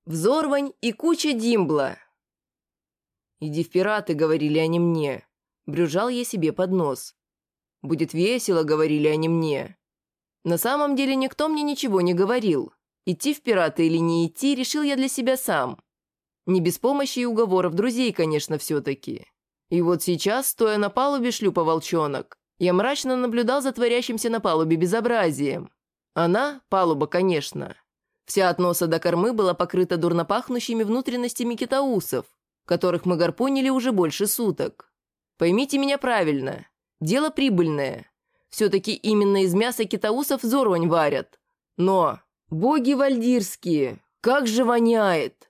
Взорвань и куча димбла. «Иди в пираты», — говорили они мне. Брюзжал я себе под нос. «Будет весело», — говорили они мне. На самом деле никто мне ничего не говорил. Идти в пираты или не идти, решил я для себя сам. Не без помощи и уговоров друзей, конечно, все-таки. И вот сейчас, стоя на палубе шлюпа «Волчонок», я мрачно наблюдал за творящимся на палубе безобразием. Она, палуба, конечно, вся от носа до кормы была покрыта дурно пахнущими внутренностями китаусов, которых мы гарпунили уже больше суток. Поймите меня правильно, дело прибыльное. Все-таки именно из мяса китаусов зорвань варят. Но, боги вальдирские, как же воняет!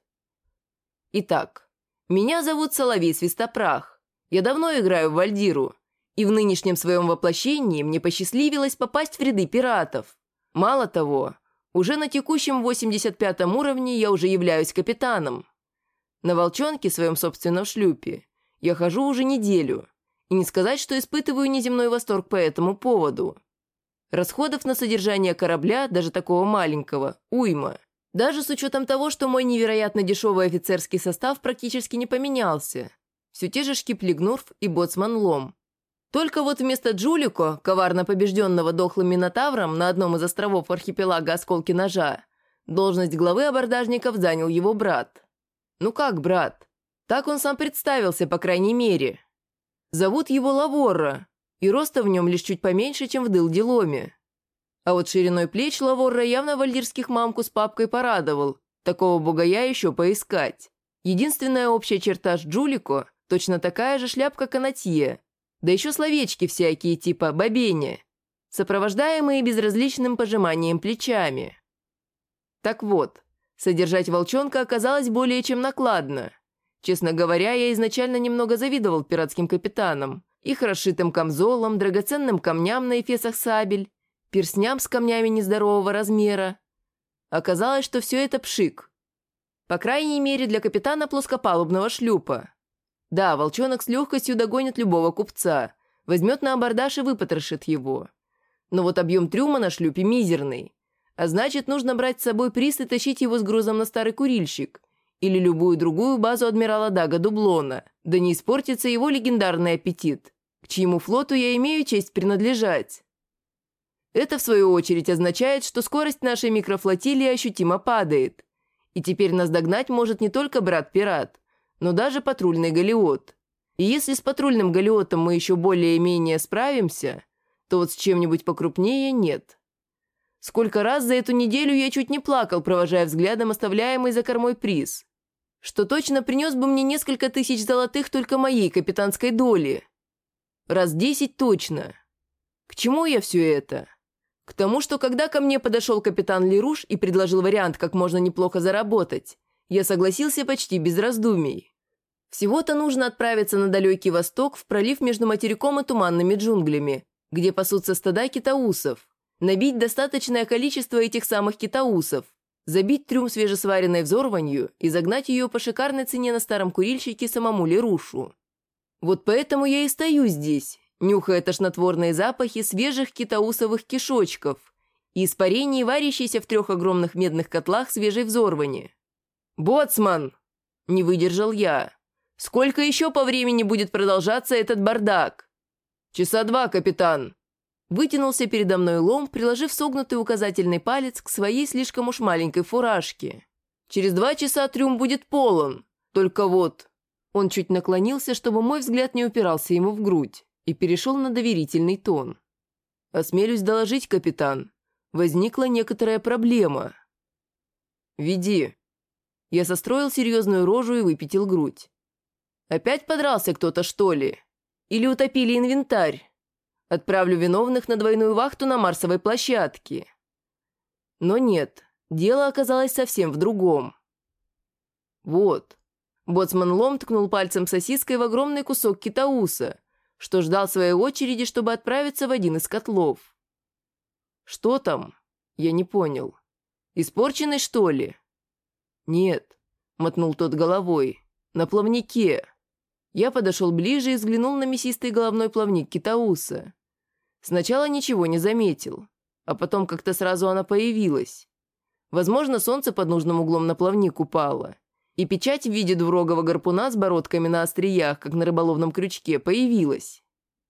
Итак, меня зовут Соловей Свистопрах. Я давно играю в вальдиру, и в нынешнем своем воплощении мне посчастливилось попасть в ряды пиратов. Мало того, уже на текущем 85-м уровне я уже являюсь капитаном. На «Волчонке», своем собственном шлюпе, я хожу уже неделю, и не сказать, что испытываю неземной восторг по этому поводу. Расходов на содержание корабля, даже такого маленького, уйма. Даже с учетом того, что мой невероятно дешевый офицерский состав практически не поменялся. Все те же шкип-лигнурф и боцман Лом. Только вот вместо Джулико, коварно побежденного дохлым минотавром на одном из островов архипелага Осколки Ножа, должность главы абордажников занял его брат. Ну как брат? Так он сам представился, по крайней мере. Зовут его Лаворра, и роста в нем лишь чуть поменьше, чем в Дылдиломе. А вот шириной плеч Лаворра явно вальдирских мамку с папкой порадовал. Такого бугая еще поискать. Единственная общая черта с Джулико – точно такая же шляпка канатье. Да еще словечки всякие типа «бабеня», сопровождаемые безразличным пожиманием плечами. Так вот, содержать волчонка оказалось более чем накладно. Честно говоря, я изначально немного завидовал пиратским капитанам, их расшитым камзолом, драгоценным камням на эфесах сабель, перстням с камнями нездорового размера. Оказалось, что все это пшик. По крайней мере, для капитана плоскопалубного шлюпа. Да, волчонок с легкостью догонит любого купца, возьмет на абордаж и выпотрошит его. Но вот объем трюма на шлюпе мизерный. А значит, нужно брать с собой приз и тащить его с грузом на старый курильщик или любую другую базу адмирала Дага Дублона, да не испортится его легендарный аппетит, к чьему флоту я имею честь принадлежать. Это, в свою очередь, означает, что скорость нашей микрофлотилии ощутимо падает. И теперь нас догнать может не только брат-пират, но даже патрульный галеот. И если с патрульным галеотом мы еще более-менее справимся, то вот с чем-нибудь покрупнее нет. Сколько раз за эту неделю я чуть не плакал, провожая взглядом оставляемый за кормой приз, что точно принес бы мне несколько тысяч золотых только моей капитанской доли. Раз 10 точно. К чему я все это? К тому, что когда ко мне подошел капитан Леруш и предложил вариант, как можно неплохо заработать, я согласился почти без раздумий. Всего-то нужно отправиться на далекий восток, в пролив между материком и туманными джунглями, где пасутся стада китаусов, набить достаточное количество этих самых китаусов, забить трюм свежесваренной взорванью и загнать ее по шикарной цене на старом курильщике самому Лерушу. Вот поэтому я и стою здесь, нюхая тошнотворные запахи свежих китаусовых кишочков и испарений, варящейся в 3 огромных медных котлах свежей взорвани. «Боцман!» – не выдержал я. «Сколько еще по времени будет продолжаться этот бардак?» «Часа 2, капитан!» Вытянулся передо мной Лом, приложив согнутый указательный палец к своей слишком уж маленькой фуражке. «Через 2 часа трюм будет полон. Только вот...» Он чуть наклонился, чтобы мой взгляд не упирался ему в грудь, и перешел на доверительный тон. «Осмелюсь доложить, капитан. Возникла некоторая проблема». «Веди». Я состроил серьезную рожу и выпятил грудь. «Опять подрался кто-то, что ли? Или утопили инвентарь? Отправлю виновных на двойную вахту на Марсовой площадке». Но нет, дело оказалось совсем в другом. Вот. Боцман Лом ткнул пальцем сосиской в огромный кусок китауса, что ждал своей очереди, чтобы отправиться в один из котлов. «Что там?» Я не понял. «Испорченный, что ли?» «Нет», — мотнул тот головой, — «на плавнике». Я подошел ближе и взглянул на мясистый головной плавник китауса. Сначала ничего не заметил, а потом как-то сразу она появилась. Возможно, солнце под нужным углом на плавник упало, и печать в виде двурогого гарпуна с бородками на остриях, как на рыболовном крючке, появилась.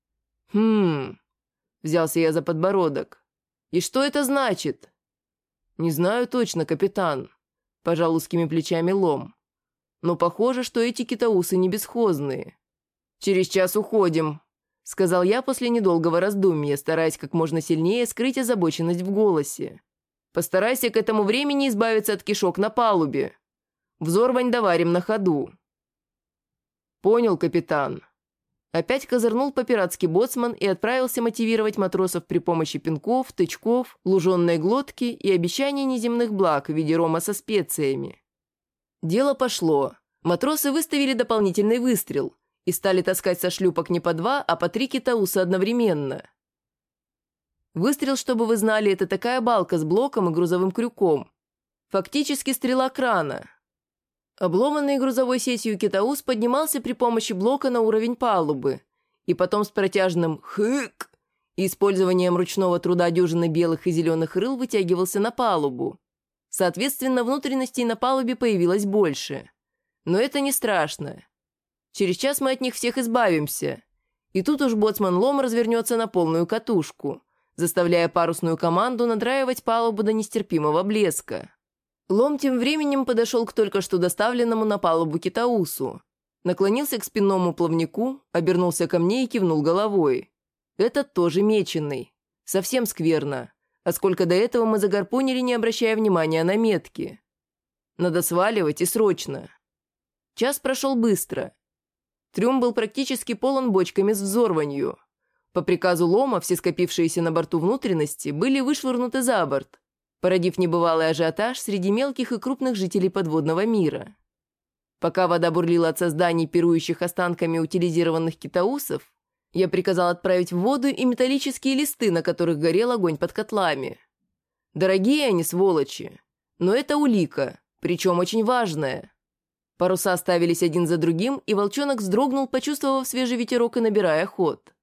Взялся я за подбородок. «И что это значит?» «Не знаю точно, капитан», – пожал узкими плечами Лом. «Но похоже, что эти китаусы не бесхозные». «Через час уходим», – сказал я после недолгого раздумья, стараясь как можно сильнее скрыть озабоченность в голосе. «Постарайся к этому времени избавиться от кишок на палубе. Взорвань доварим на ходу». «Понял, капитан». Опять козырнул по-пиратски боцман и отправился мотивировать матросов при помощи пинков, тычков, луженой глотки и обещаний неземных благ в виде рома со специями. Дело пошло. Матросы выставили дополнительный выстрел и стали таскать со шлюпок не по 2, а по 3 китауса одновременно. Выстрел, чтобы вы знали, это такая балка с блоком и грузовым крюком. Фактически стрела крана. Обломанный грузовой сетью китаус поднимался при помощи блока на уровень палубы, и потом с протяжным «хык» и использованием ручного труда дюжины белых и зеленых рыл вытягивался на палубу. Соответственно, внутренностей на палубе появилось больше. Но это не страшно. Через час мы от них всех избавимся. И тут уж боцман Лом развернется на полную катушку, заставляя парусную команду надраивать палубу до нестерпимого блеска. Лом тем временем подошел к только что доставленному на палубу китаусу, наклонился к спинному плавнику, обернулся ко мне и кивнул головой. Этот тоже меченый. Совсем скверно. А сколько до этого мы загарпунили, не обращая внимания на метки. Надо сваливать и срочно. Час прошел быстро. Трюм был практически полон бочками с взорванью. По приказу Лома все скопившиеся на борту внутренности были вышвырнуты за борт, породив небывалый ажиотаж среди мелких и крупных жителей подводного мира. Пока вода бурлила от созданий, пирующих останками утилизированных китаусов, я приказал отправить в воду и металлические листы, на которых горел огонь под котлами. Дорогие они, сволочи, но это улика, причем очень важная. Паруса ставились один за другим, и волчонок вздрогнул, почувствовав свежий ветерок и набирая ход.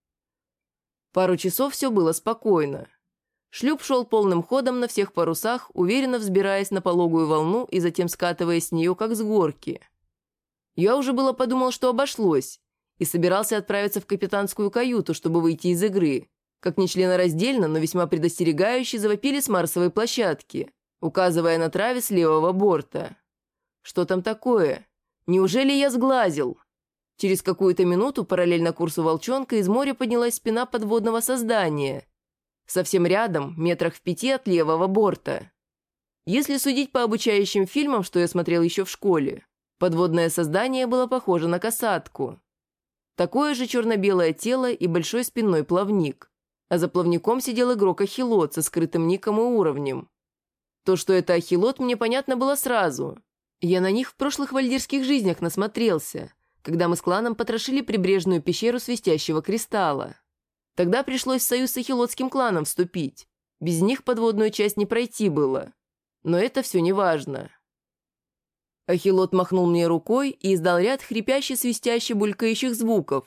Пару часов все было спокойно. Шлюп шел полным ходом на всех парусах, уверенно взбираясь на пологую волну и затем скатываясь с нее, как с горки. Я уже было подумал, что обошлось, и собирался отправиться в капитанскую каюту, чтобы выйти из игры, как нечленораздельно, но весьма предостерегающе завопили с марсовой площадки, указывая на траве с левого борта. Что там такое? Неужели я сглазил? Через какую-то минуту, параллельно курсу волчонка, из моря поднялась спина подводного создания. Совсем рядом, метрах в 5 от левого борта. Если судить по обучающим фильмам, что я смотрел еще в школе, подводное создание было похоже на касатку. Такое же черно-белое тело и большой спинной плавник, а за плавником сидел игрок-ахилот со скрытым ником и уровнем. То, что это ахилот, мне понятно было сразу. Я на них в прошлых вальдирских жизнях насмотрелся, когда мы с кланом потрошили прибрежную пещеру свистящего кристалла. Тогда пришлось в союз с ахилотским кланом вступить. Без них подводную часть не пройти было. Но это все не важно. Ахилот махнул мне рукой и издал ряд хрипящих, свистящих, булькающих звуков.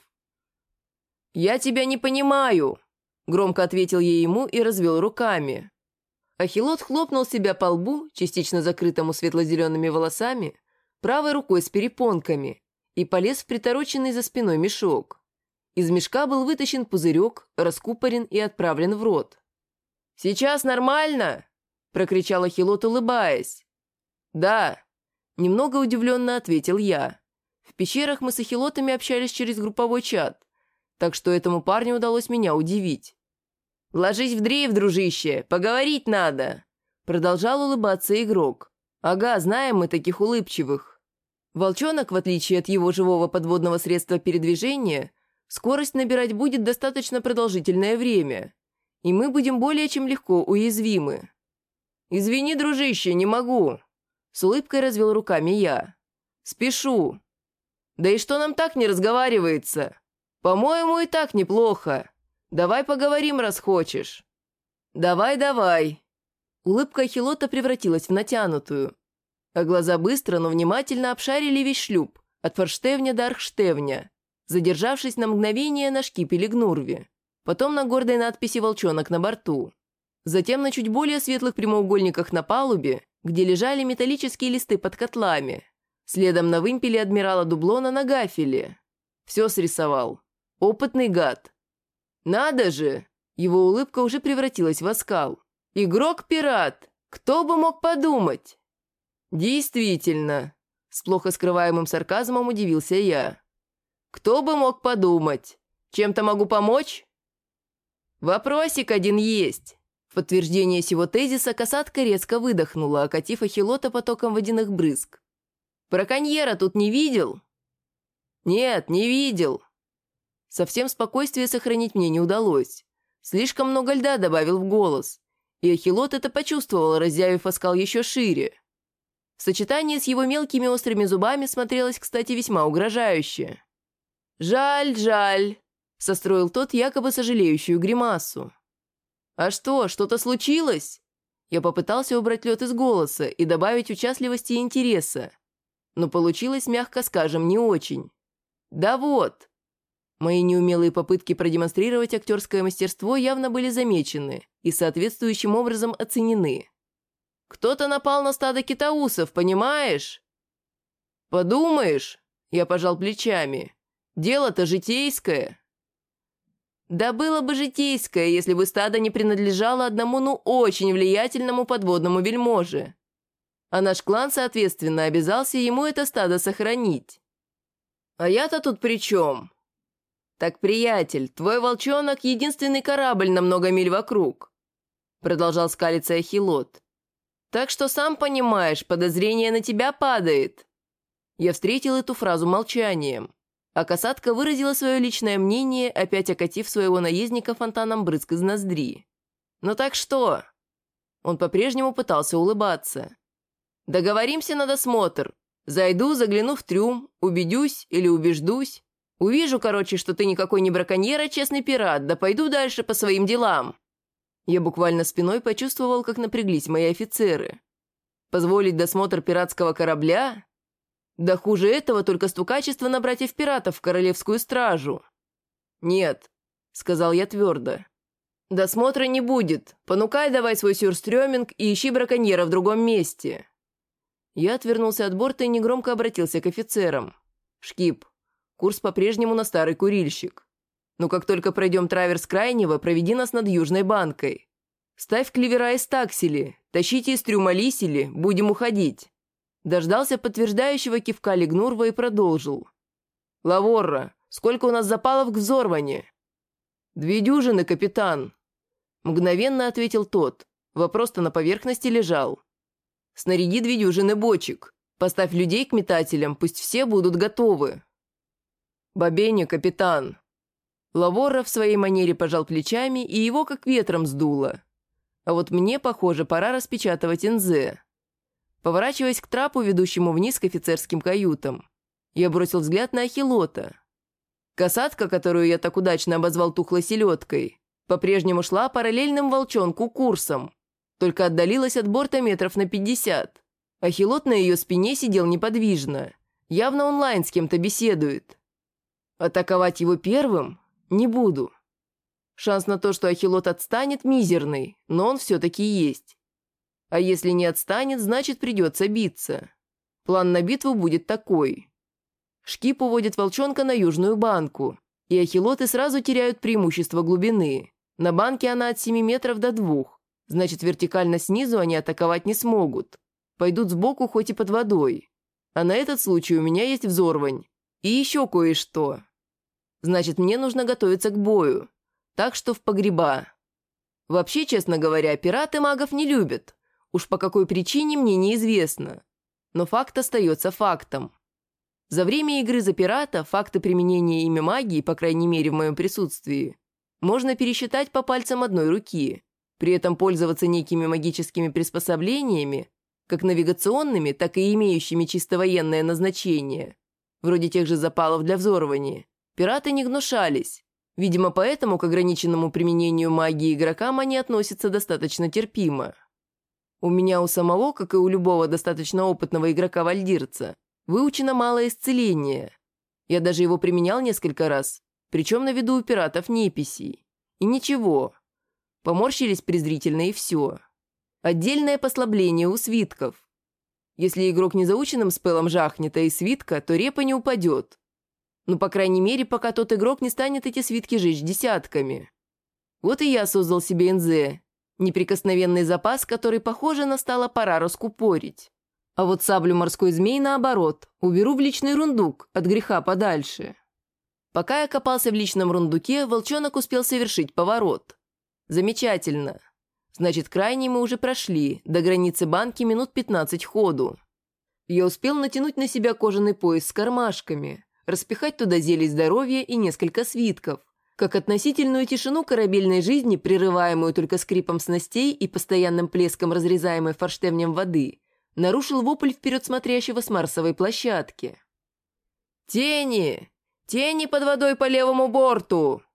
«Я тебя не понимаю!» – громко ответил я ему и развел руками. Ахилот хлопнул себя по лбу, частично закрытому светло-зелеными волосами, правой рукой с перепонками, и полез в притороченный за спиной мешок. Из мешка был вытащен пузырек, раскупорен и отправлен в рот. «Сейчас нормально?» – прокричал ахилот, улыбаясь. «Да», – немного удивленно ответил я. В пещерах мы с ахилотами общались через групповой чат, так что этому парню удалось меня удивить. «Ложись в дрейф, дружище, поговорить надо!» – продолжал улыбаться игрок. «Ага, знаем мы таких улыбчивых». Волчонок, в отличие от его живого подводного средства передвижения, скорость набирать будет достаточно продолжительное время, и мы будем более чем легко уязвимы. «Извини, дружище, не могу», – с улыбкой развел руками я. «Спешу». «Да и что нам так не разговаривается? По-моему, и так неплохо. Давай поговорим, раз хочешь». «Давай, давай». Улыбка ахилота превратилась в натянутую, а глаза быстро, но внимательно обшарили весь шлюп, от форштевня до архштевня, задержавшись на мгновение на шкипеле Гнурви, потом на гордой надписи «Волчонок» на борту, затем на чуть более светлых прямоугольниках на палубе где лежали металлические листы под котлами. Следом на вымпеле адмирала Дублона на гафеле. Все срисовал. Опытный гад. Надо же! Его улыбка уже превратилась в оскал. Игрок-пират! Кто бы мог подумать? Действительно, с плохо скрываемым сарказмом удивился я. Кто бы мог подумать? Чем-то могу помочь? Вопросик один есть. В подтверждение сего тезиса касатка резко выдохнула, окатив эхилота потоком водяных брызг. «Браконьера тут не видел?» «Нет, не видел». Совсем спокойствие сохранить мне не удалось. Слишком много льда добавил в голос, и эхилот это почувствовал, разъявив оскал еще шире. В сочетании с его мелкими острыми зубами смотрелось, кстати, весьма угрожающе. «Жаль, жаль», — состроил тот якобы сожалеющую гримасу. «А что, что-то случилось?» Я попытался убрать лед из голоса и добавить участливости и интереса, но получилось, мягко скажем, не очень. «Да вот». Мои неумелые попытки продемонстрировать актерское мастерство явно были замечены и соответствующим образом оценены. «Кто-то напал на стадо китаусов, понимаешь?» «Подумаешь», — я пожал плечами, — «дело-то житейское». Да было бы житейское, если бы стадо не принадлежало одному, очень влиятельному подводному вельможе. А наш клан, соответственно, обязался ему это стадо сохранить. А я-то тут при чем? Так, приятель, твой волчонок — единственный корабль на много миль вокруг, продолжал скалиться эхилот. Так что, сам понимаешь, подозрение на тебя падает. Я встретил эту фразу молчанием, а касатка выразила свое личное мнение, опять окатив своего наездника фонтаном брызг из ноздри. «Ну так что?» Он по-прежнему пытался улыбаться. «Договоримся на досмотр. Зайду, загляну в трюм, убедюсь или убеждусь. Увижу, короче, что ты никакой не браконьер, а честный пират, да пойду дальше по своим делам». Я буквально спиной почувствовал, как напряглись мои офицеры. Позволить досмотр пиратского корабля? Да хуже этого только стукачество на братьев-пиратов в королевскую стражу. «Нет», — сказал я твердо. «Досмотра не будет. Понукай давай свой сюрстрёминг и ищи браконьера в другом месте». Я отвернулся от борта и негромко обратился к офицерам. «Шкип, курс по-прежнему на старый курильщик. Но как только пройдем траверс крайнего, проведи нас над Южной банкой. Ставь клевера и стаксели, тащите из трюма лисели, будем уходить». Дождался подтверждающего кивка Лигнурва и продолжил. «Лаворра, сколько у нас запалов к взорванию?» «2 дюжины, капитан», — мгновенно ответил тот. Вопрос-то на поверхности лежал. «Снаряди 2 дюжины бочек. Поставь людей к метателям, пусть все будут готовы». «Бобеню, капитан». Лаворра в своей манере пожал плечами, и его как ветром сдуло. А вот мне, похоже, пора распечатывать НЗ. Поворачиваясь к трапу, ведущему вниз к офицерским каютам, я бросил взгляд на эхилота. Касатка, которую я так удачно обозвал тухлой селедкой, по-прежнему шла параллельным волчонку курсом, только отдалилась от борта метров на 50. Эхилот на ее спине сидел неподвижно, явно онлайн с кем-то беседует. Атаковать его первым не буду. Шанс на то, что эхилот отстанет, мизерный, но он все-таки есть. А если не отстанет, значит придется биться. План на битву будет такой. Шкип уводит волчонка на Южную банку, и эхилоты сразу теряют преимущество глубины. На банке она от 7 метров до 2, значит вертикально снизу они атаковать не смогут. Пойдут сбоку, хоть и под водой. А на этот случай у меня есть взорвань. И еще кое-что. Значит, мне нужно готовиться к бою. Так что в погреба. Вообще, честно говоря, пираты магов не любят. Уж по какой причине, мне неизвестно. Но факт остается фактом. За время игры за пирата факты применения ими магии, по крайней мере в моем присутствии, можно пересчитать по пальцам одной руки. При этом пользоваться некими магическими приспособлениями, как навигационными, так и имеющими чисто военное назначение, вроде тех же запалов для взорвания, пираты не гнушались. Видимо, поэтому к ограниченному применению магии игрокам они относятся достаточно терпимо. У меня у самого, как и у любого достаточно опытного игрока-вальдирца, выучено малое исцеление. Я даже его применял несколько раз, причем на виду у пиратов неписей. И ничего. Поморщились презрительно, и все. Отдельное послабление у свитков. Если игрок незаученным спелом жахнет, а из свитка, то репа не упадет. Ну, по крайней мере, пока тот игрок не станет эти свитки жечь десятками. Вот и я создал себе НЗ, неприкосновенный запас, который, похоже, настала пора раскупорить. А вот саблю морской змей, наоборот, уберу в личный рундук, от греха подальше. Пока я копался в личном рундуке, волчонок успел совершить поворот. Замечательно. Значит, крайний мы уже прошли, до границы банки минут 15 ходу. Я успел натянуть на себя кожаный пояс с кармашками, распихать туда зелье здоровья и несколько свитков, как относительную тишину корабельной жизни, прерываемую только скрипом снастей и постоянным плеском разрезаемой форштевнем воды, нарушил вопль вперед смотрящего с марсовой площадки. «Тени! Тени под водой по левому борту!»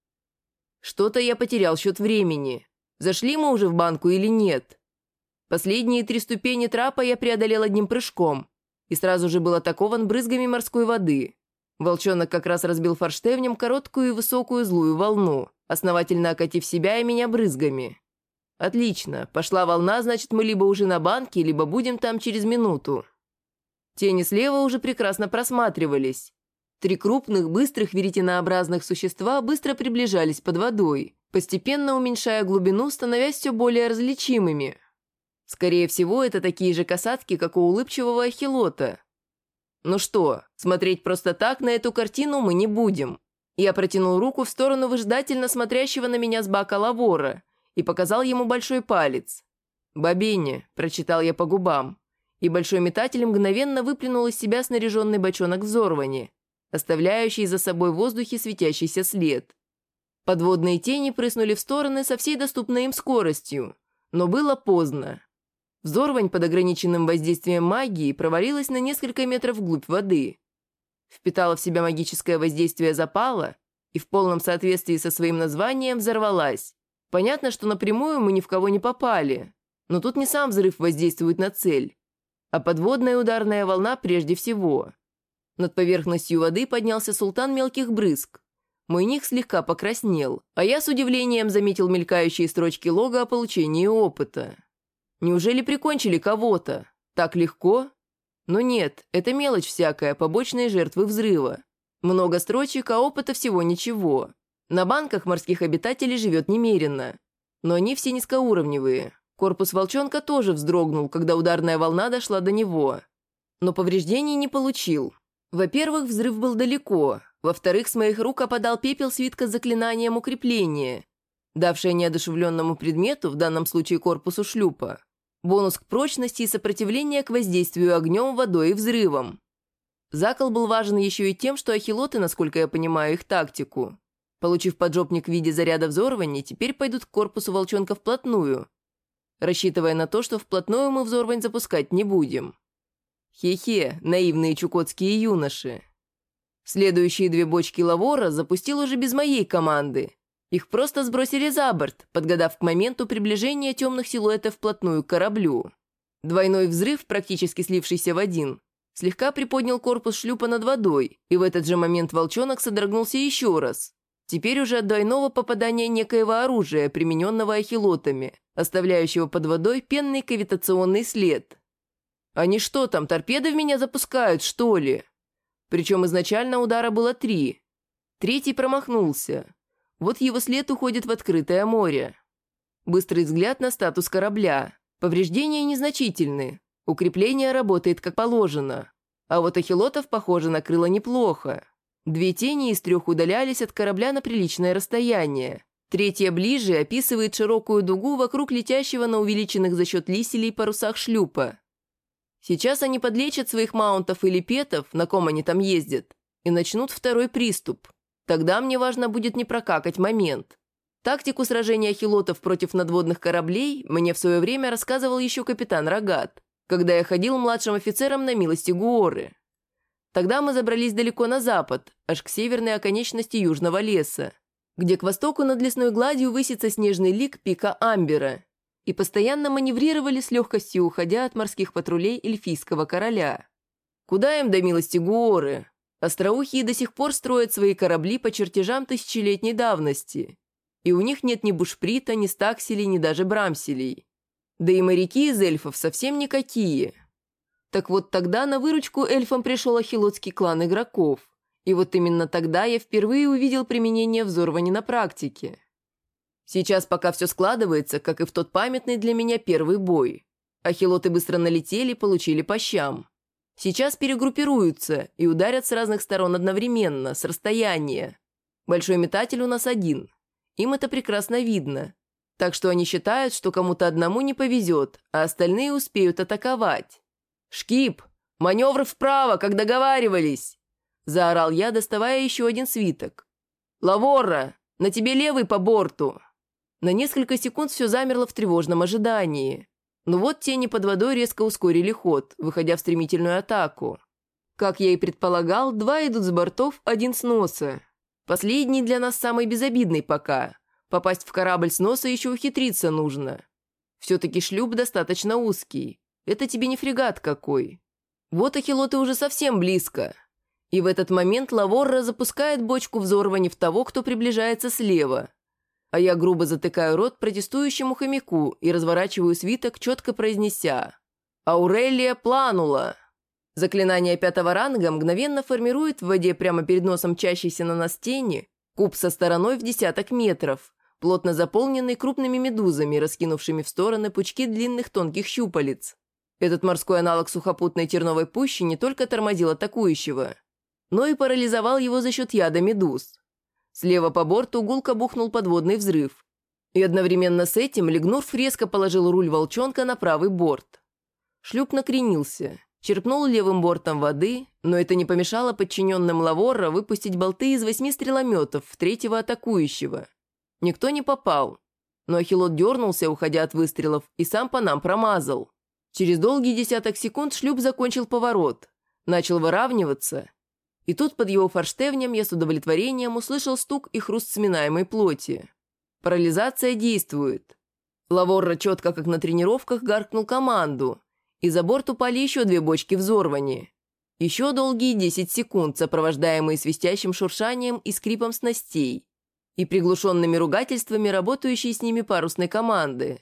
Что-то я потерял счет времени. Зашли мы уже в банку или нет? Последние 3 ступени трапа я преодолел одним прыжком и сразу же был атакован брызгами морской воды. Волчонок как раз разбил форштевнем короткую и высокую злую волну, основательно окатив себя и меня брызгами. Отлично, пошла волна, значит, мы либо уже на банке, либо будем там через минуту. Тени слева уже прекрасно просматривались. 3 крупных, быстрых, веретенообразных существа быстро приближались под водой, постепенно уменьшая глубину, становясь все более различимыми. Скорее всего, это такие же касатки, как у улыбчивого ахилота. Ну что, смотреть просто так на эту картину мы не будем. Я протянул руку в сторону выжидательно смотрящего на меня с бака лавора и показал ему большой палец. «Бобене», – прочитал я по губам, и большой метатель мгновенно выплюнул из себя снаряженный бочонок взорвани, оставляющий за собой в воздухе светящийся след. Подводные тени прыснули в стороны со всей доступной им скоростью, но было поздно. Взорвань под ограниченным воздействием магии провалилась на несколько метров вглубь воды. Впитала в себя магическое воздействие запала и в полном соответствии со своим названием взорвалась. Понятно, что напрямую мы ни в кого не попали, но тут не сам взрыв воздействует на цель, а подводная ударная волна прежде всего. Над поверхностью воды поднялся султан мелких брызг. Мой ник слегка покраснел, а я с удивлением заметил мелькающие строчки лога о получении опыта. Неужели прикончили кого-то? Так легко? Но нет, это мелочь всякая, побочные жертвы взрыва. Много строчек, а опыта всего ничего. На банках морских обитателей живет немерено. Но они все низкоуровневые. Корпус волчонка тоже вздрогнул, когда ударная волна дошла до него. Но повреждений не получил. Во-первых, взрыв был далеко. Во-вторых, с моих рук опадал пепел свитка с заклинанием укрепления, давшее неодушевленному предмету, в данном случае корпусу шлюпа, бонус к прочности и сопротивление к воздействию огнем, водой и взрывом. Закол был важен еще и тем, что ахилоты, насколько я понимаю их тактику, получив поджопник в виде заряда взорвания, теперь пойдут к корпусу волчонка вплотную, рассчитывая на то, что вплотную мы взорвань запускать не будем. Хе-хе, наивные чукотские юноши. Следующие 2 бочки лавора запустил уже без моей команды. Их просто сбросили за борт, подгадав к моменту приближения темных силуэтов вплотную к кораблю. Двойной взрыв, практически слившийся в один, слегка приподнял корпус шлюпа над водой, и в этот же момент волчонок содрогнулся еще раз. Теперь уже от двойного попадания некоего оружия, примененного ахилотами, оставляющего под водой пенный кавитационный след. Они что там, торпеды в меня запускают, что ли? Причем изначально удара было 3. Третий промахнулся. Вот его след уходит в открытое море. Быстрый взгляд на статус корабля. Повреждения незначительны. Укрепление работает как положено. А вот ахилотов, похоже, накрыло неплохо. 2 тени из 3 удалялись от корабля на приличное расстояние. Третья ближе описывает широкую дугу вокруг летящего на увеличенных за счет лиселей парусах шлюпа. Сейчас они подлечат своих маунтов или петов, на ком они там ездят, и начнут второй приступ. Тогда мне важно будет не прокакать момент. Тактику сражения ахилотов против надводных кораблей мне в свое время рассказывал еще капитан Рогат, когда я ходил младшим офицером на милости Гуоры. Тогда мы забрались далеко на запад, аж к северной оконечности южного леса, где к востоку над лесной гладью высится снежный лик пика Амбера, и постоянно маневрировали с легкостью, уходя от морских патрулей эльфийского короля. Куда им до милости Гуоры? Остроухие до сих пор строят свои корабли по чертежам тысячелетней давности, и у них нет ни бушприта, ни стакселей, ни даже брамселей. Да и моряки из эльфов совсем никакие. Так вот тогда на выручку эльфам пришел ахилотский клан игроков. И вот именно тогда я впервые увидел применение взорвани на практике. Сейчас пока все складывается, как и в тот памятный для меня первый бой. Ахилоты быстро налетели, получили по щам. Сейчас перегруппируются и ударят с разных сторон одновременно, с расстояния. Большой метатель у нас один. Им это прекрасно видно. Так что они считают, что кому-то одному не повезет, а остальные успеют атаковать. «Шкип! Маневр вправо, как договаривались!» Заорал я, доставая еще один свиток. «Лаворра! На тебе левый по борту!» На несколько секунд все замерло в тревожном ожидании. Но вот тени под водой резко ускорили ход, выходя в стремительную атаку. Как я и предполагал, два идут с бортов, один с носа. Последний для нас самый безобидный пока. Попасть в корабль с носа еще ухитриться нужно. Все-таки шлюп достаточно узкий. Это тебе не фрегат какой. Вот ахилоты уже совсем близко. И в этот момент Лаворра запускает бочку взорвани в того, кто приближается слева. А я грубо затыкаю рот протестующему хомяку и разворачиваю свиток, четко произнеся: «Аурелия планула». Заклинание 5-го ранга мгновенно формирует в воде прямо перед носом мчащейся на нас тени куб со стороной в десяток метров, плотно заполненный крупными медузами, раскинувшими в стороны пучки длинных тонких щупалец. Этот морской аналог сухопутной терновой пущи не только тормозил атакующего, но и парализовал его за счет яда медуз. Слева по борту гулко бухнул подводный взрыв, и одновременно с этим Лигнурф резко положил руль волчонка на правый борт. Шлюп накренился, черпнул левым бортом воды, но это не помешало подчиненным Лаворра выпустить болты из 8 стрелометов в третьего атакующего. Никто не попал, но ахилот дернулся, уходя от выстрелов, и сам по нам промазал. Через долгий десяток секунд шлюп закончил поворот, начал выравниваться, и тут под его форштевнем я с удовлетворением услышал стук и хруст сминаемой плоти. Парализация действует. Лаворра четко, как на тренировках, гаркнул команду, и за борт упали еще 2 бочки взорвани. Еще долгие 10 секунд, сопровождаемые свистящим шуршанием и скрипом снастей, и приглушенными ругательствами работающей с ними парусной команды.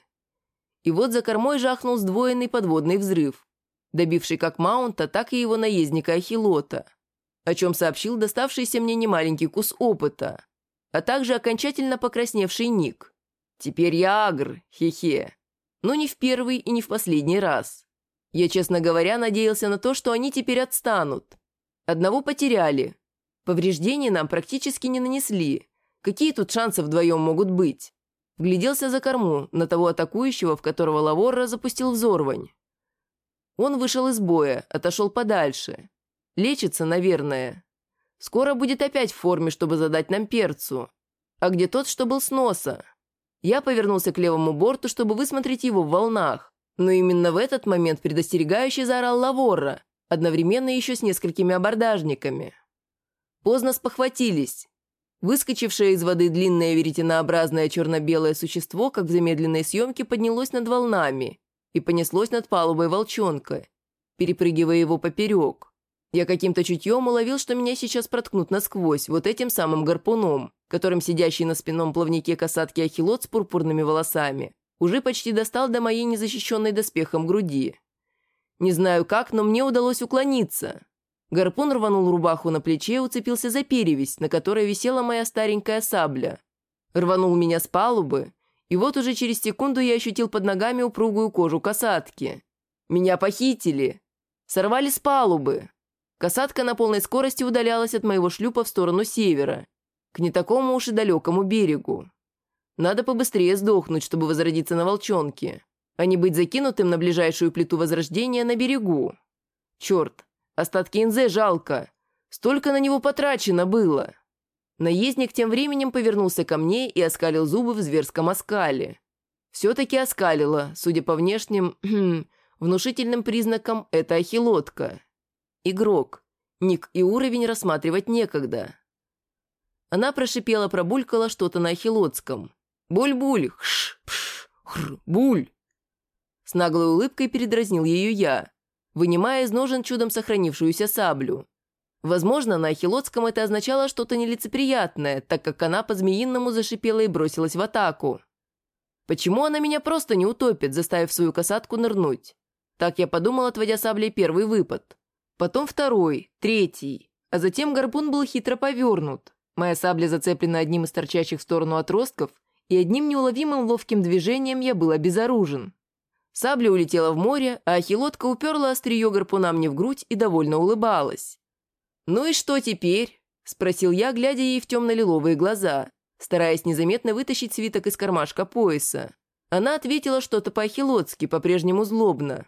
И вот за кормой жахнул сдвоенный подводный взрыв, добивший как Маунта, так и его наездника Ахилота, о чем сообщил доставшийся мне немаленький кус опыта, а также окончательно покрасневший Ник. Теперь я агр, хе-хе. Но не в первый и не в последний раз. Я, честно говоря, надеялся на то, что они теперь отстанут. Одного потеряли. Повреждений нам практически не нанесли. Какие тут шансы вдвоем могут быть? Вгляделся за корму, на того атакующего, в которого Лаворра запустил взорвань. Он вышел из боя, отошел подальше. Лечится, наверное. Скоро будет опять в форме, чтобы задать нам перцу. А где тот, что был с носа? Я повернулся к левому борту, чтобы высмотреть его в волнах. Но именно в этот момент предостерегающе заорал Лаворра, одновременно еще с несколькими абордажниками. Поздно спохватились. Выскочившее из воды длинное веретенообразное черно-белое существо, как в замедленной съемке, поднялось над волнами и понеслось над палубой волчонка, перепрыгивая его поперек. Я каким-то чутьем уловил, что меня сейчас проткнут насквозь вот этим самым гарпуном, которым сидящий на спинном плавнике касатки ахилот с пурпурными волосами уже почти достал до моей незащищенной доспехом груди. Не знаю как, но мне удалось уклониться. Гарпун рванул рубаху на плече и уцепился за перевязь, на которой висела моя старенькая сабля. Рванул меня с палубы, и вот уже через секунду я ощутил под ногами упругую кожу касатки. Меня похитили. Сорвали с палубы. Касатка на полной скорости удалялась от моего шлюпа в сторону севера, к не такому уж и далекому берегу. Надо побыстрее сдохнуть, чтобы возродиться на волчонке, а не быть закинутым на ближайшую плиту возрождения на берегу. Черт, остатки НЗ жалко. Столько на него потрачено было. Наездник тем временем повернулся ко мне и оскалил зубы в зверском оскале. Все-таки оскалила, судя по внешним, внушительным признакам, это ахилотка. Игрок. Ник и уровень рассматривать некогда. Она пробулькала что-то на ахилотском. «Буль-буль! Хш-пш-хр-буль!» С наглой улыбкой передразнил ее я, вынимая из ножен чудом сохранившуюся саблю. Возможно, на ахилотском это означало что-то нелицеприятное, так как она по-змеиному зашипела и бросилась в атаку. Почему она меня просто не утопит, заставив свою касатку нырнуть? Так я подумал, отводя саблей первый выпад. Потом второй, третий. А затем гарпун был хитро повернут. Моя сабля зацеплена одним из торчащих в сторону отростков, и одним неуловимым ловким движением я был обезоружен. Сабля улетела в море, а ахилотка уперла острие гарпуна мне в грудь и довольно улыбалась. «Ну и что теперь?» – спросил я, глядя ей в темно-лиловые глаза, стараясь незаметно вытащить свиток из кармашка пояса. Она ответила что-то по-ахилотски, по-прежнему злобно.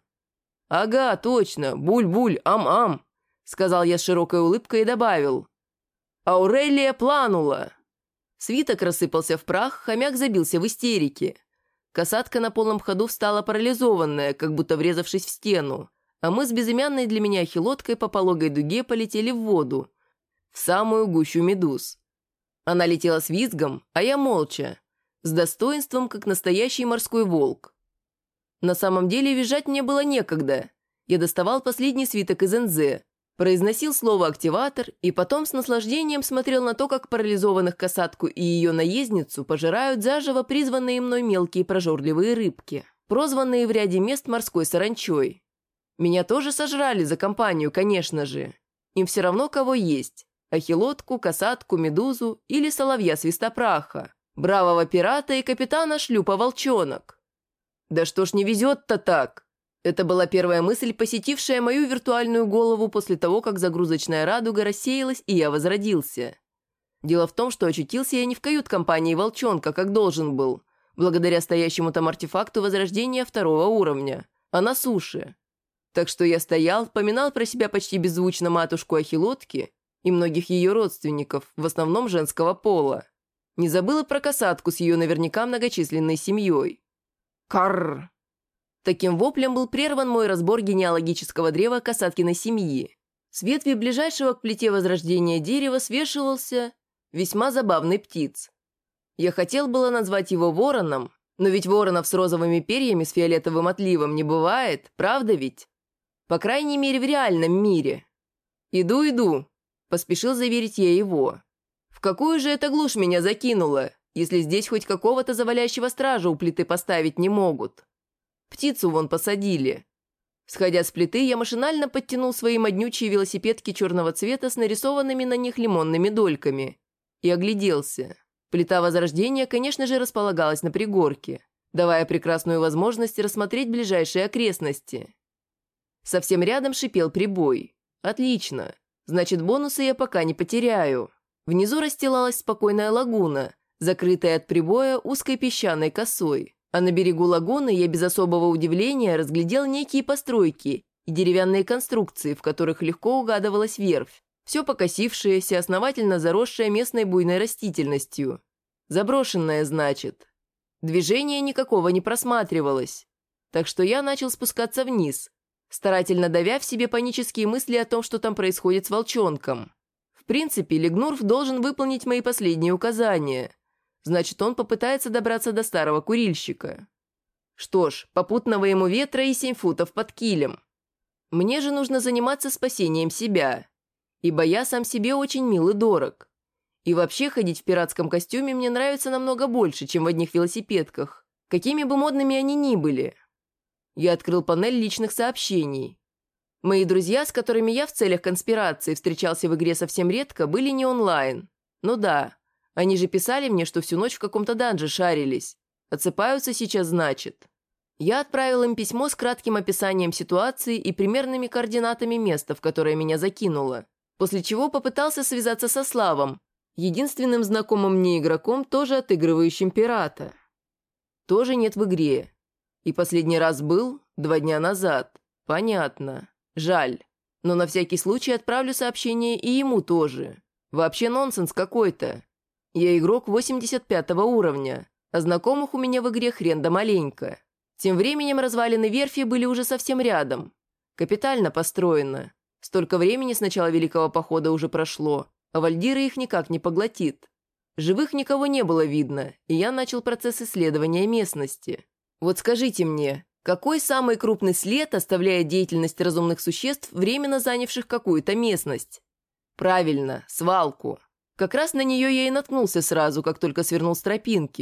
«Ага, точно, буль-буль, ам-ам», – сказал я с широкой улыбкой и добавил. «Аурелия планула». Свиток рассыпался в прах, хомяк забился в истерике. Касатка на полном ходу встала парализованная, как будто врезавшись в стену, а мы с безымянной для меня ахилоткой по пологой дуге полетели в воду, в самую гущу медуз. Она летела с визгом, а я молча, с достоинством, как настоящий морской волк. На самом деле визжать мне было некогда. Я доставал последний свиток из НЗ, произносил слово «активатор» и потом с наслаждением смотрел на то, как парализованных касатку и ее наездницу пожирают заживо призванные мной мелкие прожорливые рыбки, прозванные в ряде мест морской саранчой. Меня тоже сожрали за компанию, конечно же. Им все равно кого есть – ахилотку, касатку, медузу или соловья-свистопраха, бравого пирата и капитана шлюпа «Волчонок». Да что ж не везет-то так? Это была первая мысль, посетившая мою виртуальную голову после того, как загрузочная радуга рассеялась, и я возродился. Дело в том, что очутился я не в кают-компании «Волчонка», как должен был, благодаря стоящему там артефакту возрождения второго уровня, а на суше. Так что я стоял, поминал про себя почти беззвучно матушку Ахилотки и многих ее родственников, в основном женского пола. Не забыл и про касатку с ее наверняка многочисленной семьей. Карр! Таким воплем был прерван мой разбор генеалогического древа касаткиной семьи. С ветви ближайшего к плите возрождения дерева свешивался весьма забавный птиц. Я хотел было назвать его вороном, но ведь воронов с розовыми перьями с фиолетовым отливом не бывает, правда ведь? По крайней мере, в реальном мире. «Иду», – поспешил заверить я его. «В какую же это глушь меня закинуло, если здесь хоть какого-то завалящего стража у плиты поставить не могут? Птицу вон посадили». Сходя с плиты, я машинально подтянул свои моднючие велосипедки черного цвета с нарисованными на них лимонными дольками и огляделся. Плита Возрождения, конечно же, располагалась на пригорке, давая прекрасную возможность рассмотреть ближайшие окрестности. Совсем рядом шипел прибой. Отлично. Значит, бонусы я пока не потеряю. Внизу расстилалась спокойная лагуна, закрытая от прибоя узкой песчаной косой. А на берегу лагуны я без особого удивления разглядел некие постройки и деревянные конструкции, в которых легко угадывалась верфь. Все покосившееся, основательно заросшее местной буйной растительностью. Заброшенное, значит. Движения никакого не просматривалось. Так что я начал спускаться вниз, старательно давя в себе панические мысли о том, что там происходит с волчонком. В принципе, Лигнурф должен выполнить мои последние указания. Значит, он попытается добраться до старого курильщика. Что ж, попутного ему ветра и 7 футов под килем. Мне же нужно заниматься спасением себя, ибо я сам себе очень мил и дорог. И вообще ходить в пиратском костюме мне нравится намного больше, чем в одних велосипедках, какими бы модными они ни были. Я открыл панель личных сообщений. Мои друзья, с которыми я в целях конспирации встречался в игре совсем редко, были не онлайн. Ну да, они же писали мне, что всю ночь в каком-то данже шарились. Отсыпаются сейчас, значит. Я отправил им письмо с кратким описанием ситуации и примерными координатами места, в которое меня закинуло. После чего попытался связаться со Славом, единственным знакомым мне игроком, тоже отыгрывающим пирата. Тоже нет в игре. И последний раз был 2 дня назад. Понятно. Жаль. Но на всякий случай отправлю сообщение и ему тоже. Вообще нонсенс какой-то. Я игрок 85 уровня, а знакомых у меня в игре хрен да маленько. Тем временем развалины верфи были уже совсем рядом. Капитально построено. Столько времени с начала Великого Похода уже прошло, а Вальдира их никак не поглотит. Живых никого не было видно, и я начал процесс исследования местности. Вот скажите мне, какой самый крупный след оставляет деятельность разумных существ, временно занявших какую-то местность? Правильно, свалку. Как раз на нее я и наткнулся сразу, как только свернул с тропинки.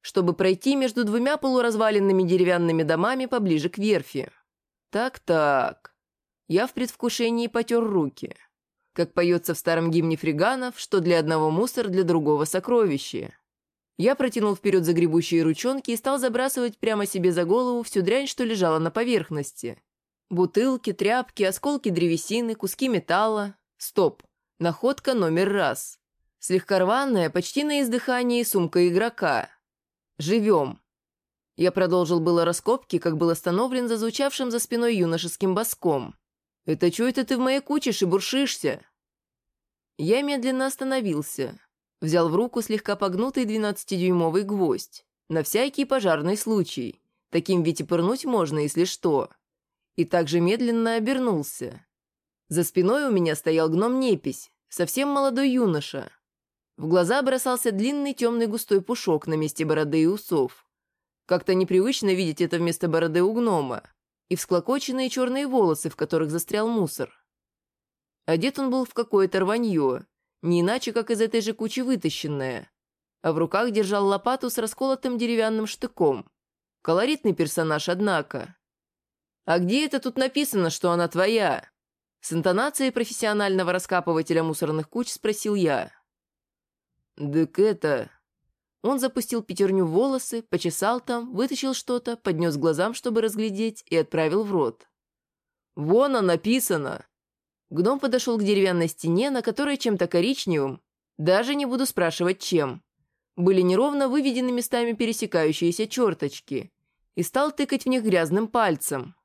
чтобы пройти между двумя полуразваленными деревянными домами поближе к верфи. Так-так. Я в предвкушении потер руки. Как поется в старом гимне фриганов, что для одного мусор, для другого сокровище. Я протянул вперед загребущие ручонки и стал забрасывать прямо себе за голову всю дрянь, что лежала на поверхности. Бутылки, тряпки, осколки древесины, куски металла. Стоп. Находка номер раз. Слегка рваная, почти на издыхании сумка игрока. Живем. Я продолжил было раскопки, как был остановлен зазвучавшим за спиной юношеским баском. «Это чё это ты в моей куче шебуршишься?» Я медленно остановился. Взял в руку слегка погнутый 12-дюймовый гвоздь. На всякий пожарный случай. Таким ведь и пырнуть можно, если что. И также медленно обернулся. За спиной у меня стоял гном-непись, совсем молодой юноша. В глаза бросался длинный темный густой пушок на месте бороды и усов. Как-то непривычно видеть это вместо бороды у гнома. И всклокоченные черные волосы, в которых застрял мусор. Одет он был в какое-то рванье, не иначе, как из этой же кучи вытащенное, а в руках держал лопату с расколотым деревянным штыком. Колоритный персонаж, однако. «А где это тут написано, что она твоя?» С интонацией профессионального раскапывателя мусорных куч спросил я. «Дык это...» Он запустил пятерню в волосы, почесал там, вытащил что-то, поднес к глазам, чтобы разглядеть, и отправил в рот. «Вон оно написано!» Гном подошел к деревянной стене, на которой чем-то коричневым, даже не буду спрашивать чем, были неровно выведены местами пересекающиеся черточки, и стал тыкать в них грязным пальцем.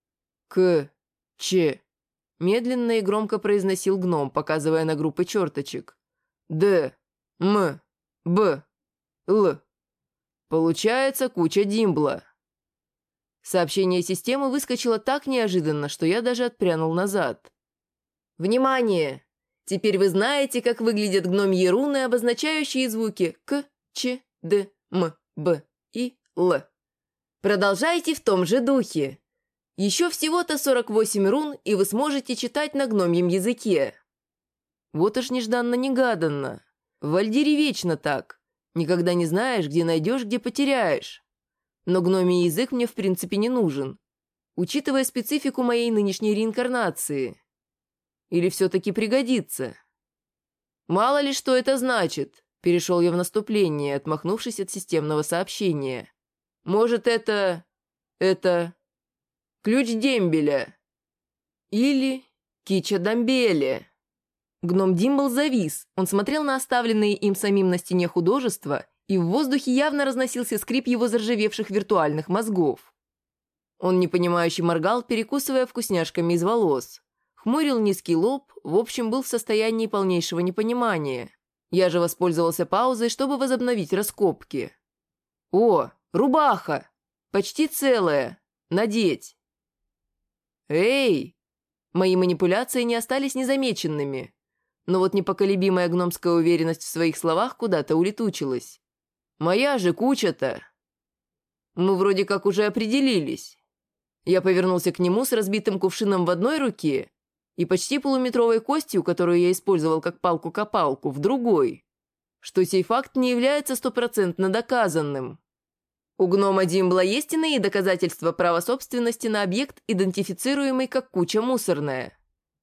«Ч», медленно и громко произносил гном, показывая на группы черточек. «Д, М, Б, Л. Получается куча Димбла». Сообщение системы выскочило так неожиданно, что я даже отпрянул назад. «Внимание! Теперь вы знаете, как выглядят гномьи руны, обозначающие звуки К, Ч, Д, М, Б и Л. Продолжайте в том же духе. Еще всего-то 48 рун, и вы сможете читать на гномьем языке». Вот уж нежданно-негаданно. В Вальдире вечно так. Никогда не знаешь, где найдешь, где потеряешь. Но гномий язык мне в принципе не нужен, учитывая специфику моей нынешней реинкарнации. Или все-таки пригодится? «Мало ли что это значит», — перешел я в наступление, отмахнувшись от системного сообщения. «Может, это... ключ дембеля. Или кича дамбеля». Гном Димбл завис, он смотрел на оставленные им самим на стене художества, и в воздухе явно разносился скрип его заржавевших виртуальных мозгов. Он непонимающе моргал, перекусывая вкусняшками из волос. Хмурил низкий лоб, в общем, был в состоянии полнейшего непонимания. Я же воспользовался паузой, чтобы возобновить раскопки. «О, рубаха! Почти целая! Надеть!» «Эй!» Мои манипуляции не остались незамеченными. Но вот непоколебимая гномская уверенность в своих словах куда-то улетучилась. «Моя же куча-то!» «Мы вроде как уже определились». Я повернулся к нему с разбитым кувшином в одной руке и почти полуметровой костью, которую я использовал как палку-копалку, в другой, что сей факт не является стопроцентно доказанным. У гнома Димбла есть иные доказательства права собственности на объект, идентифицируемый как куча мусорная?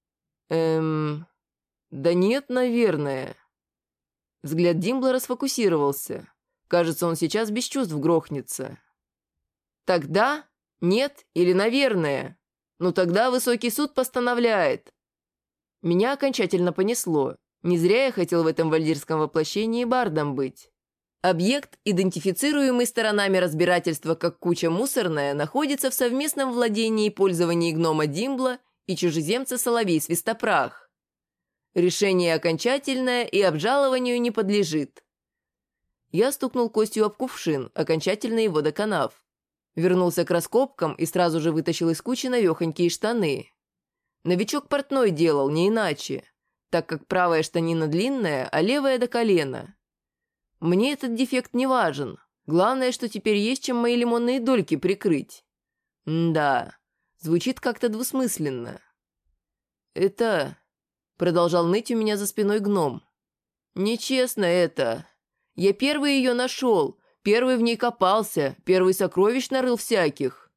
Да нет, наверное. Взгляд Димбла расфокусировался. Кажется, он сейчас без чувств грохнется. Тогда нет или наверное? Ну тогда высокий суд постановляет. Меня окончательно понесло. Не зря я хотел в этом вальдирском воплощении бардом быть. Объект, идентифицируемый сторонами разбирательства как куча мусорная, находится в совместном владении и пользовании гнома Димбла и чужеземца Соловей-Свистопрах. Решение окончательное и обжалованию не подлежит. Я стукнул костью об кувшин, окончательно его доконав. Вернулся к раскопкам и сразу же вытащил из кучи навехонькие штаны. Новичок портной делал, не иначе, так как правая штанина длинная, а левая до колена. Мне этот дефект не важен. Главное, что теперь есть чем мои лимонные дольки прикрыть. Да, звучит как-то двусмысленно. «Это...» — продолжал ныть у меня за спиной гном. «Нечестно это. Я первый ее нашел, Первый в ней копался, первый сокровищ нарыл всяких».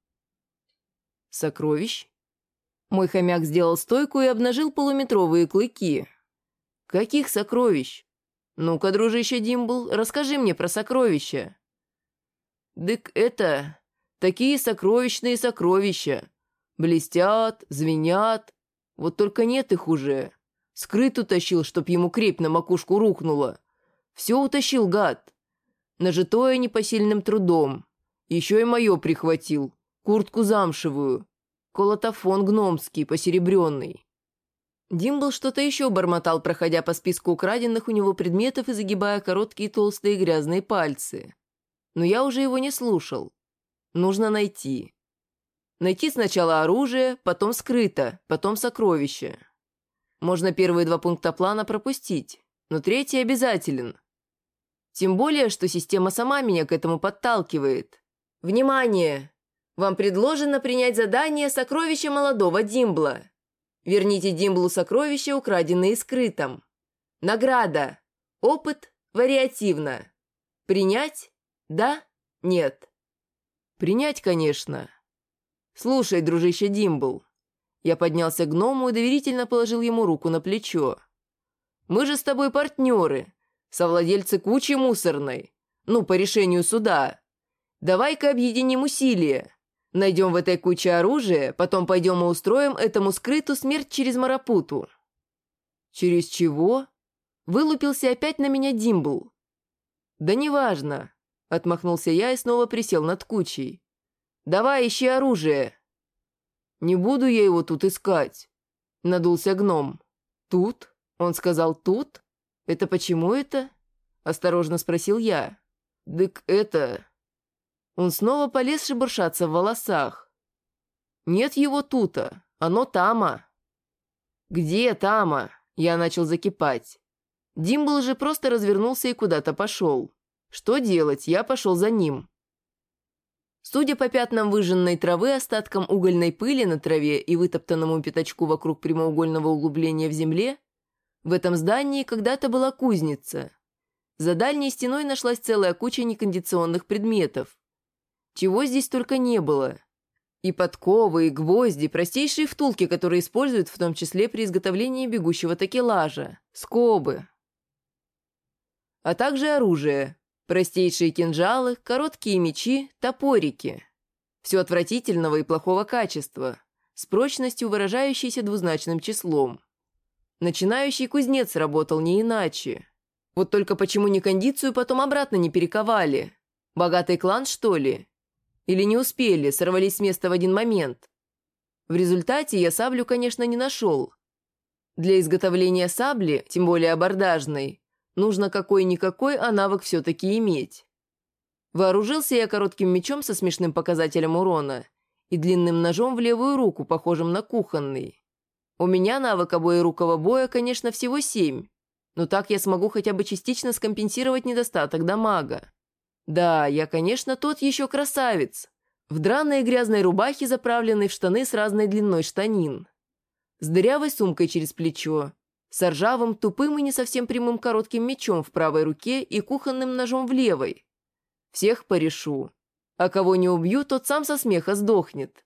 «Сокровищ?» Мой хомяк сделал стойку и обнажил полуметровые клыки. «Каких сокровищ? Ну-ка, дружище Димбл, расскажи мне про сокровища». «Дык это... такие сокровищные сокровища. Блестят, звенят. Вот только нет их уже. Скрыт утащил, чтоб ему крепь на макушку рухнула. Все утащил, гад. Нажитое непосильным трудом. Еще и мое прихватил. Куртку замшевую. Колотофон гномский, посеребренный». Димбл что-то еще бормотал, проходя по списку украденных у него предметов и загибая короткие толстые грязные пальцы. Но я уже его не слушал. Нужно найти. Найти сначала оружие, потом скрыто, потом сокровище. Можно первые 2 пункта плана пропустить, но третий обязателен. Тем более, что система сама меня к этому подталкивает. Внимание! Вам предложено принять задание «Сокровище молодого Димбла». Верните Димблу сокровища, украденные скрытом. Награда. Опыт вариативно. Принять? Да? Нет. Принять, конечно. Слушай, дружище Димбл. Я поднялся к гному и доверительно положил ему руку на плечо. Мы же с тобой партнеры, совладельцы кучи мусорной. Ну, по решению суда. Давай-ка объединим усилия. Найдем в этой куче оружие, потом пойдем и устроим этому скрыту смерть через Марапуту». «Через чего?» Вылупился опять на меня Димбл. «Да неважно», — отмахнулся я и снова присел над кучей. «Давай, ищи оружие». «Не буду я его тут искать», — надулся гном. «Тут?» — он сказал «тут». «Это почему это?» — осторожно спросил я. «Дык это...» Он снова полез шебуршаться в волосах. «Нет его тута, оно тама». «Где тама?» Я начал закипать. Димбл же просто развернулся и куда-то пошел. Что делать? Я пошел за ним. Судя по пятнам выжженной травы, остаткам угольной пыли на траве и вытоптанному пятачку вокруг прямоугольного углубления в земле, в этом здании когда-то была кузница. За дальней стеной нашлась целая куча некондиционных предметов. Чего здесь только не было. И подковы, и гвозди, простейшие втулки, которые используют в том числе при изготовлении бегущего такелажа, скобы. А также оружие. Простейшие кинжалы, короткие мечи, топорики. Все отвратительного и плохого качества, с прочностью, выражающейся двузначным числом. Начинающий кузнец работал не иначе. Вот только почему некондицию потом обратно не перековали? Богатый клан, что ли? Или не успели, сорвались с места в один момент? В результате я саблю, конечно, не нашел. Для изготовления сабли, тем более абордажной, нужно какой-никакой, а навык все-таки иметь. Вооружился я коротким мечом со смешным показателем урона и длинным ножом в левую руку, похожим на кухонный. У меня навык обоерукого боя, конечно, всего 7, но так я смогу хотя бы частично скомпенсировать недостаток дамага. Да, я, конечно, тот еще красавец. В драной и грязной рубахе, заправленной в штаны с разной длиной штанин. С дырявой сумкой через плечо. С ржавым, тупым и не совсем прямым коротким мечом в правой руке и кухонным ножом в левой. Всех порешу. А кого не убью, тот сам со смеха сдохнет.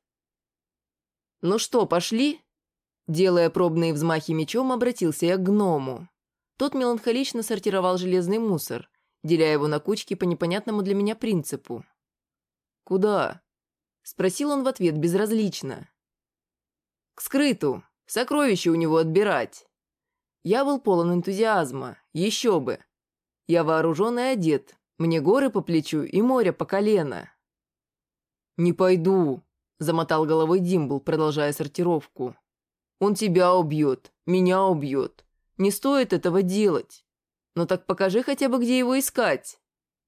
«Ну что, пошли?» Делая пробные взмахи мечом, обратился я к гному. Тот меланхолично сортировал железный мусор, деля его на кучки по непонятному для меня принципу. «Куда?» — спросил он в ответ безразлично. «К скрыту. Сокровища у него отбирать». Я был полон энтузиазма. Еще бы. Я вооружен и одет. Мне горы по плечу и море по колено. «Не пойду», — замотал головой Димбл, продолжая сортировку. «Он тебя убьет, меня убьет. Не стоит этого делать. Но так покажи хотя бы, где его искать».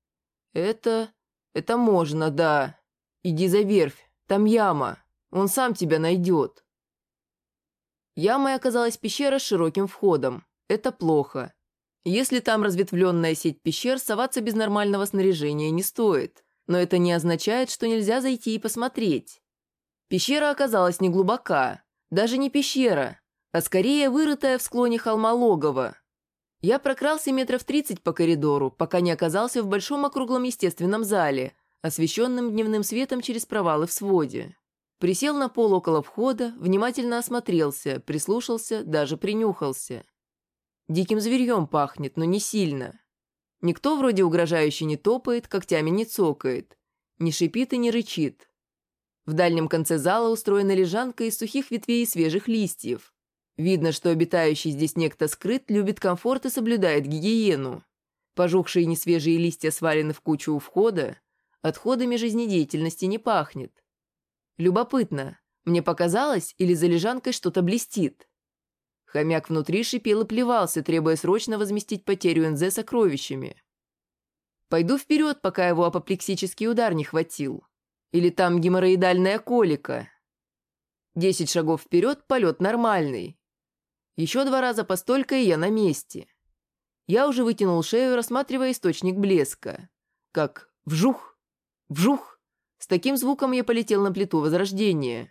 Это можно, да. Иди за верфь, там яма. Он сам тебя найдет». Ямой оказалась пещера с широким входом. Это плохо. Если там разветвленная сеть пещер, соваться без нормального снаряжения не стоит. Но это не означает, что нельзя зайти и посмотреть. Пещера оказалась неглубока. Даже не пещера, а скорее вырытая в склоне холма логово. Я прокрался метров 30 по коридору, пока не оказался в большом округлом естественном зале, освещенном дневным светом через провалы в своде. Присел на пол около входа, внимательно осмотрелся, прислушался, даже принюхался. Диким зверьем пахнет, но не сильно. Никто вроде угрожающе не топает, когтями не цокает, не шипит и не рычит. В дальнем конце зала устроена лежанка из сухих ветвей и свежих листьев. Видно, что обитающий здесь некто скрыт, любит комфорт и соблюдает гигиену. Пожухшие несвежие листья свалены в кучу у входа, отходами жизнедеятельности не пахнет. Любопытно, мне показалось, или за лежанкой что-то блестит? Хомяк внутри шипел и плевался, требуя срочно возместить потерю НЗ сокровищами. Пойду вперед, пока его апоплексический удар не хватил. Или там геморроидальная колика. 10 шагов вперед, полет нормальный. Еще 2 раза по столько, и я на месте. Я уже вытянул шею, рассматривая источник блеска. Как вжух, вжух. С таким звуком я полетел на плиту Возрождения.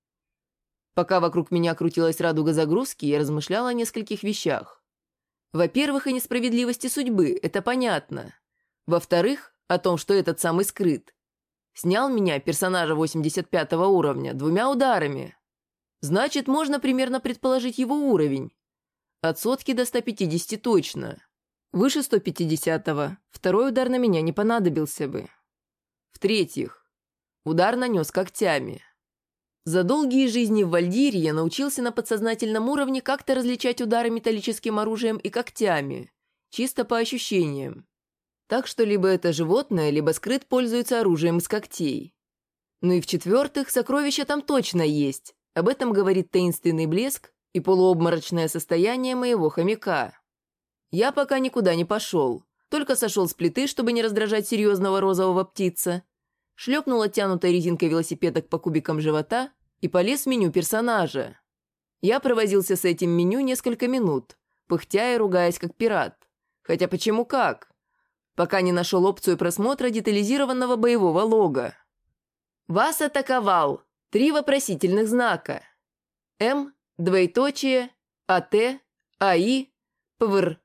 Пока вокруг меня крутилась радуга загрузки, я размышлял о нескольких вещах. Во-первых, о несправедливости судьбы, это понятно. Во-вторых, о том, что этот самый скрыт. Снял меня, персонажа 85 уровня, 2 ударами. Значит, можно примерно предположить его уровень. От сотки до 150 точно. Выше 150-го второй удар на меня не понадобился бы. В-третьих, удар нанес когтями. За долгие жизни в Вальдире я научился на подсознательном уровне как-то различать удары металлическим оружием и когтями, чисто по ощущениям. Так что либо это животное, либо скрыт пользуется оружием из когтей. Ну и в-четвертых, сокровища там точно есть. Об этом говорит таинственный блеск и полуобморочное состояние моего хомяка. Я пока никуда не пошел, только сошел с плиты, чтобы не раздражать серьезного розового птица, шлепнул оттянутой резинкой велосипедок по кубикам живота и полез в меню персонажа. Я провозился с этим меню несколько минут, пыхтя и ругаясь как пират. Хотя почему как? Пока не нашел опцию просмотра детализированного боевого лога. «Вас атаковал!» 3 вопросительных знака. М, двоеточие, АТ, АИ, ПВР.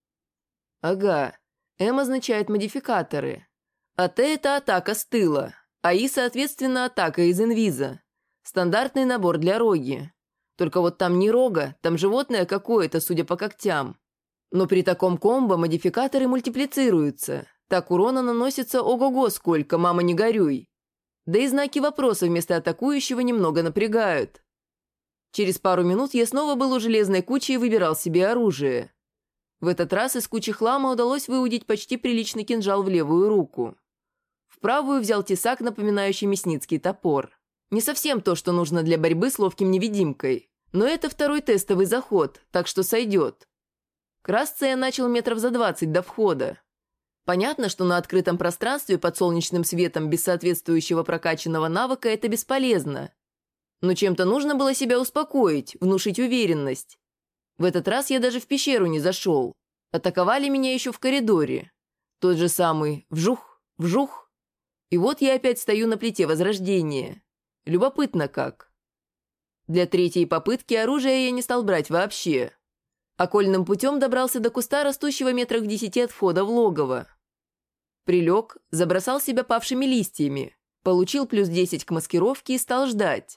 Ага, М означает модификаторы. АТ – это атака с тыла, АИ, соответственно, атака из инвиза. Стандартный набор для роги. Только вот там не рога, там животное какое-то, судя по когтям. Но при таком комбо модификаторы мультиплицируются. Так урона наносится ого-го сколько, мама не горюй. Да и знаки вопроса вместо атакующего немного напрягают. Через пару минут я снова был у железной кучи и выбирал себе оружие. В этот раз из кучи хлама удалось выудить почти приличный кинжал в левую руку. В правую взял тесак, напоминающий мясницкий топор. Не совсем то, что нужно для борьбы с ловким невидимкой, но это второй тестовый заход, так что сойдет. Красться я начал метров за 20 до входа. Понятно, что на открытом пространстве под солнечным светом без соответствующего прокачанного навыка это бесполезно. Но чем-то нужно было себя успокоить, внушить уверенность. В этот раз я даже в пещеру не зашел. Атаковали меня еще в коридоре. Тот же самый вжух, вжух. И вот я опять стою на плите Возрождения. Любопытно как. Для 3-й попытки оружие я не стал брать вообще. Окольным путем добрался до куста, растущего метрах в 10 от входа в логово. Прилег, забросал себя павшими листьями, получил плюс 10 к маскировке и стал ждать.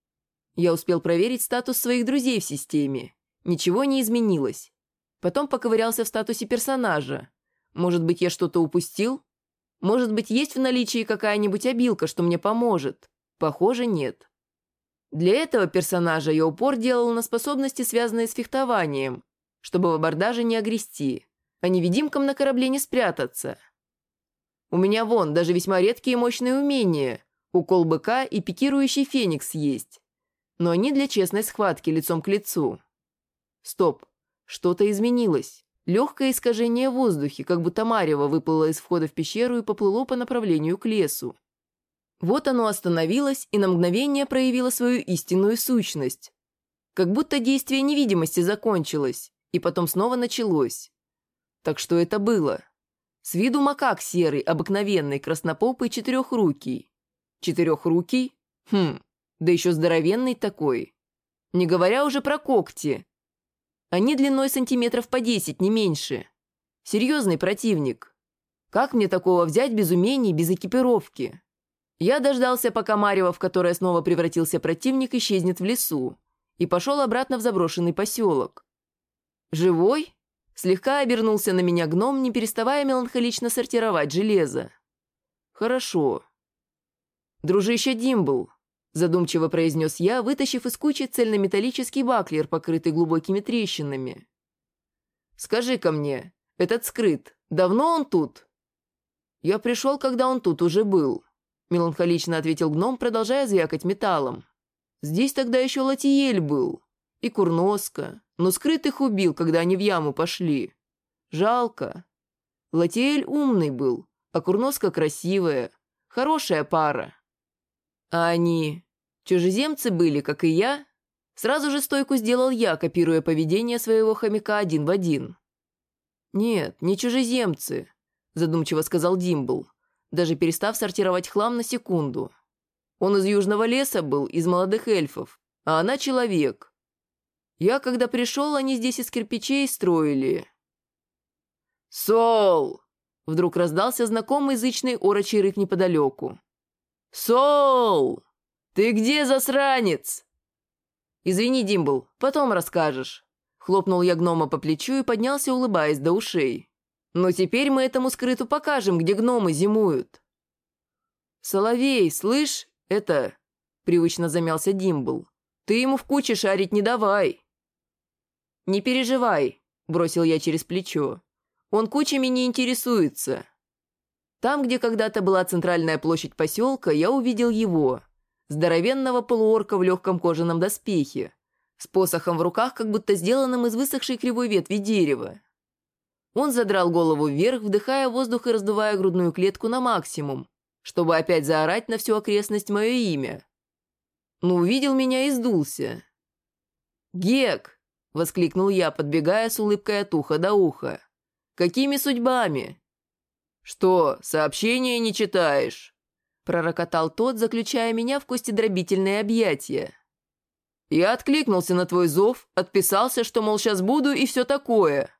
Я успел проверить статус своих друзей в системе. Ничего не изменилось. Потом поковырялся в статусе персонажа. Может быть, я что-то упустил? Может быть, есть в наличии какая-нибудь обилка, что мне поможет? Похоже, нет. Для этого персонажа я упор делал на способности, связанные с фехтованием, чтобы в абордаже не огрести, а невидимкам на корабле не спрятаться. У меня вон даже весьма редкие и мощные умения, укол быка и пикирующий феникс есть. Но они для честной схватки лицом к лицу. Стоп, что-то изменилось. Легкое искажение в воздухе, как будто марево выплыло из входа в пещеру и поплыло по направлению к лесу. Вот оно остановилось и на мгновение проявило свою истинную сущность. Как будто действие невидимости закончилось, и потом снова началось. Так что это было? С виду макак серый, обыкновенный, краснопопый, четырехрукий. Четырехрукий? Да еще здоровенный такой. Не говоря уже про когти. Они длиной сантиметров по 10, не меньше. Серьезный противник. Как мне такого взять без умений, без экипировки? Я дождался, пока марево, в которое снова превратился противник, исчезнет в лесу, и пошел обратно в заброшенный поселок. «Живой?» Слегка обернулся на меня гном, не переставая меланхолично сортировать железо. «Хорошо». «Дружище Димбл», — задумчиво произнес я, вытащив из кучи цельнометаллический баклер, покрытый глубокими трещинами. «Скажи-ка мне, этот скрыт, давно он тут?» «Я пришел, когда он тут уже был», — меланхолично ответил гном, продолжая звякать металлом. «Здесь тогда еще Латиэль был, и Курноска, но скрыт их убил, когда они в яму пошли. Жалко. Латиэль умный был, а Курноска красивая, хорошая пара. А они чужеземцы были, как и я?» Сразу же стойку сделал я, копируя поведение своего хомяка один в один. «Нет, не чужеземцы», — задумчиво сказал Димбл, даже перестав сортировать хлам на секунду. «Он из южного леса был, из молодых эльфов, а она человек. Я, когда пришел, они здесь из кирпичей строили». «Сол!» — вдруг раздался знакомый зычный орочий рык неподалеку. «Сол! Ты где, засранец?» «Извини, Димбл, потом расскажешь». Хлопнул я гнома по плечу и поднялся, улыбаясь до ушей. «Но теперь мы этому скрыту покажем, где гномы зимуют». «Соловей, слышь, это...» — привычно замялся Димбл. «Ты ему в куче шарить не давай». «Не переживай», — бросил я через плечо. «Он кучами не интересуется». Там, где когда-то была центральная площадь поселка, я увидел его, здоровенного полуорка в легком кожаном доспехе, с посохом в руках, как будто сделанным из высохшей кривой ветви дерева. Он задрал голову вверх, вдыхая воздух и раздувая грудную клетку на максимум, чтобы опять заорать на всю окрестность мое имя. Но увидел меня и сдулся. «Гек!» — воскликнул я, подбегая с улыбкой от уха до уха. «Какими судьбами?» «Что, сообщения не читаешь?» — пророкотал тот, заключая меня в костедробительные объятия. «Я откликнулся на твой зов, отписался, что, мол, сейчас буду и все такое».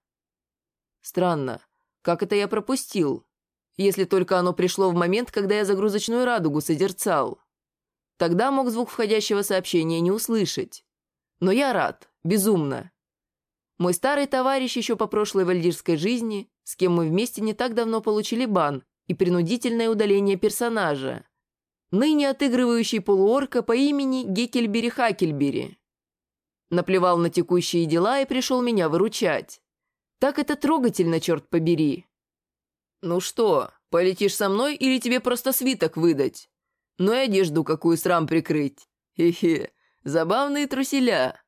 Странно, как это я пропустил, если только оно пришло в момент, когда я загрузочную радугу созерцал. Тогда мог звук входящего сообщения не услышать. Но я рад, безумно. Мой старый товарищ еще по прошлой вальдирской жизни, с кем мы вместе не так давно получили бан и принудительное удаление персонажа, ныне отыгрывающий полуорка по имени Геккельбери Хакельбери, наплевал на текущие дела и пришел меня выручать. Так это трогательно, черт побери. «Ну что, полетишь со мной или тебе просто свиток выдать? Ну и одежду какую срам прикрыть? Хе-хе, забавные труселя».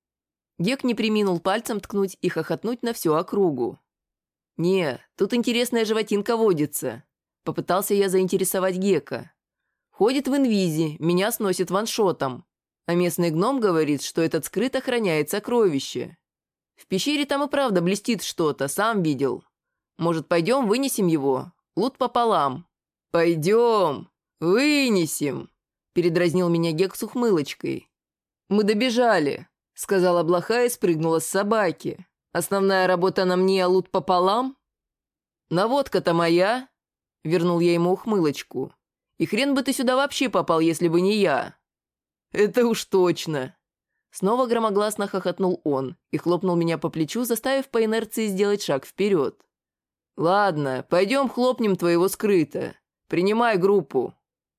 Гек не преминул пальцем ткнуть и хохотнуть на всю округу. «Не, тут интересная животинка водится», — попытался я заинтересовать Гека. «Ходит в инвизе, меня сносит ваншотом, а местный гном говорит, что этот скрыт охраняет сокровище. В пещере там и правда блестит что-то, сам видел. Может, пойдем вынесем его? Лут пополам». «Пойдем, вынесем», — передразнил меня Гек с ухмылочкой. «Мы добежали», — сказала блоха и спрыгнула с собаки. «Основная работа на мне, а лут пополам?» «Наводка-то моя», — вернул я ему ухмылочку. «И хрен бы ты сюда вообще попал, если бы не я». «Это уж точно». Снова громогласно хохотнул он и хлопнул меня по плечу, заставив по инерции сделать шаг вперед. «Ладно, пойдем хлопнем твоего скрыта. Принимай группу».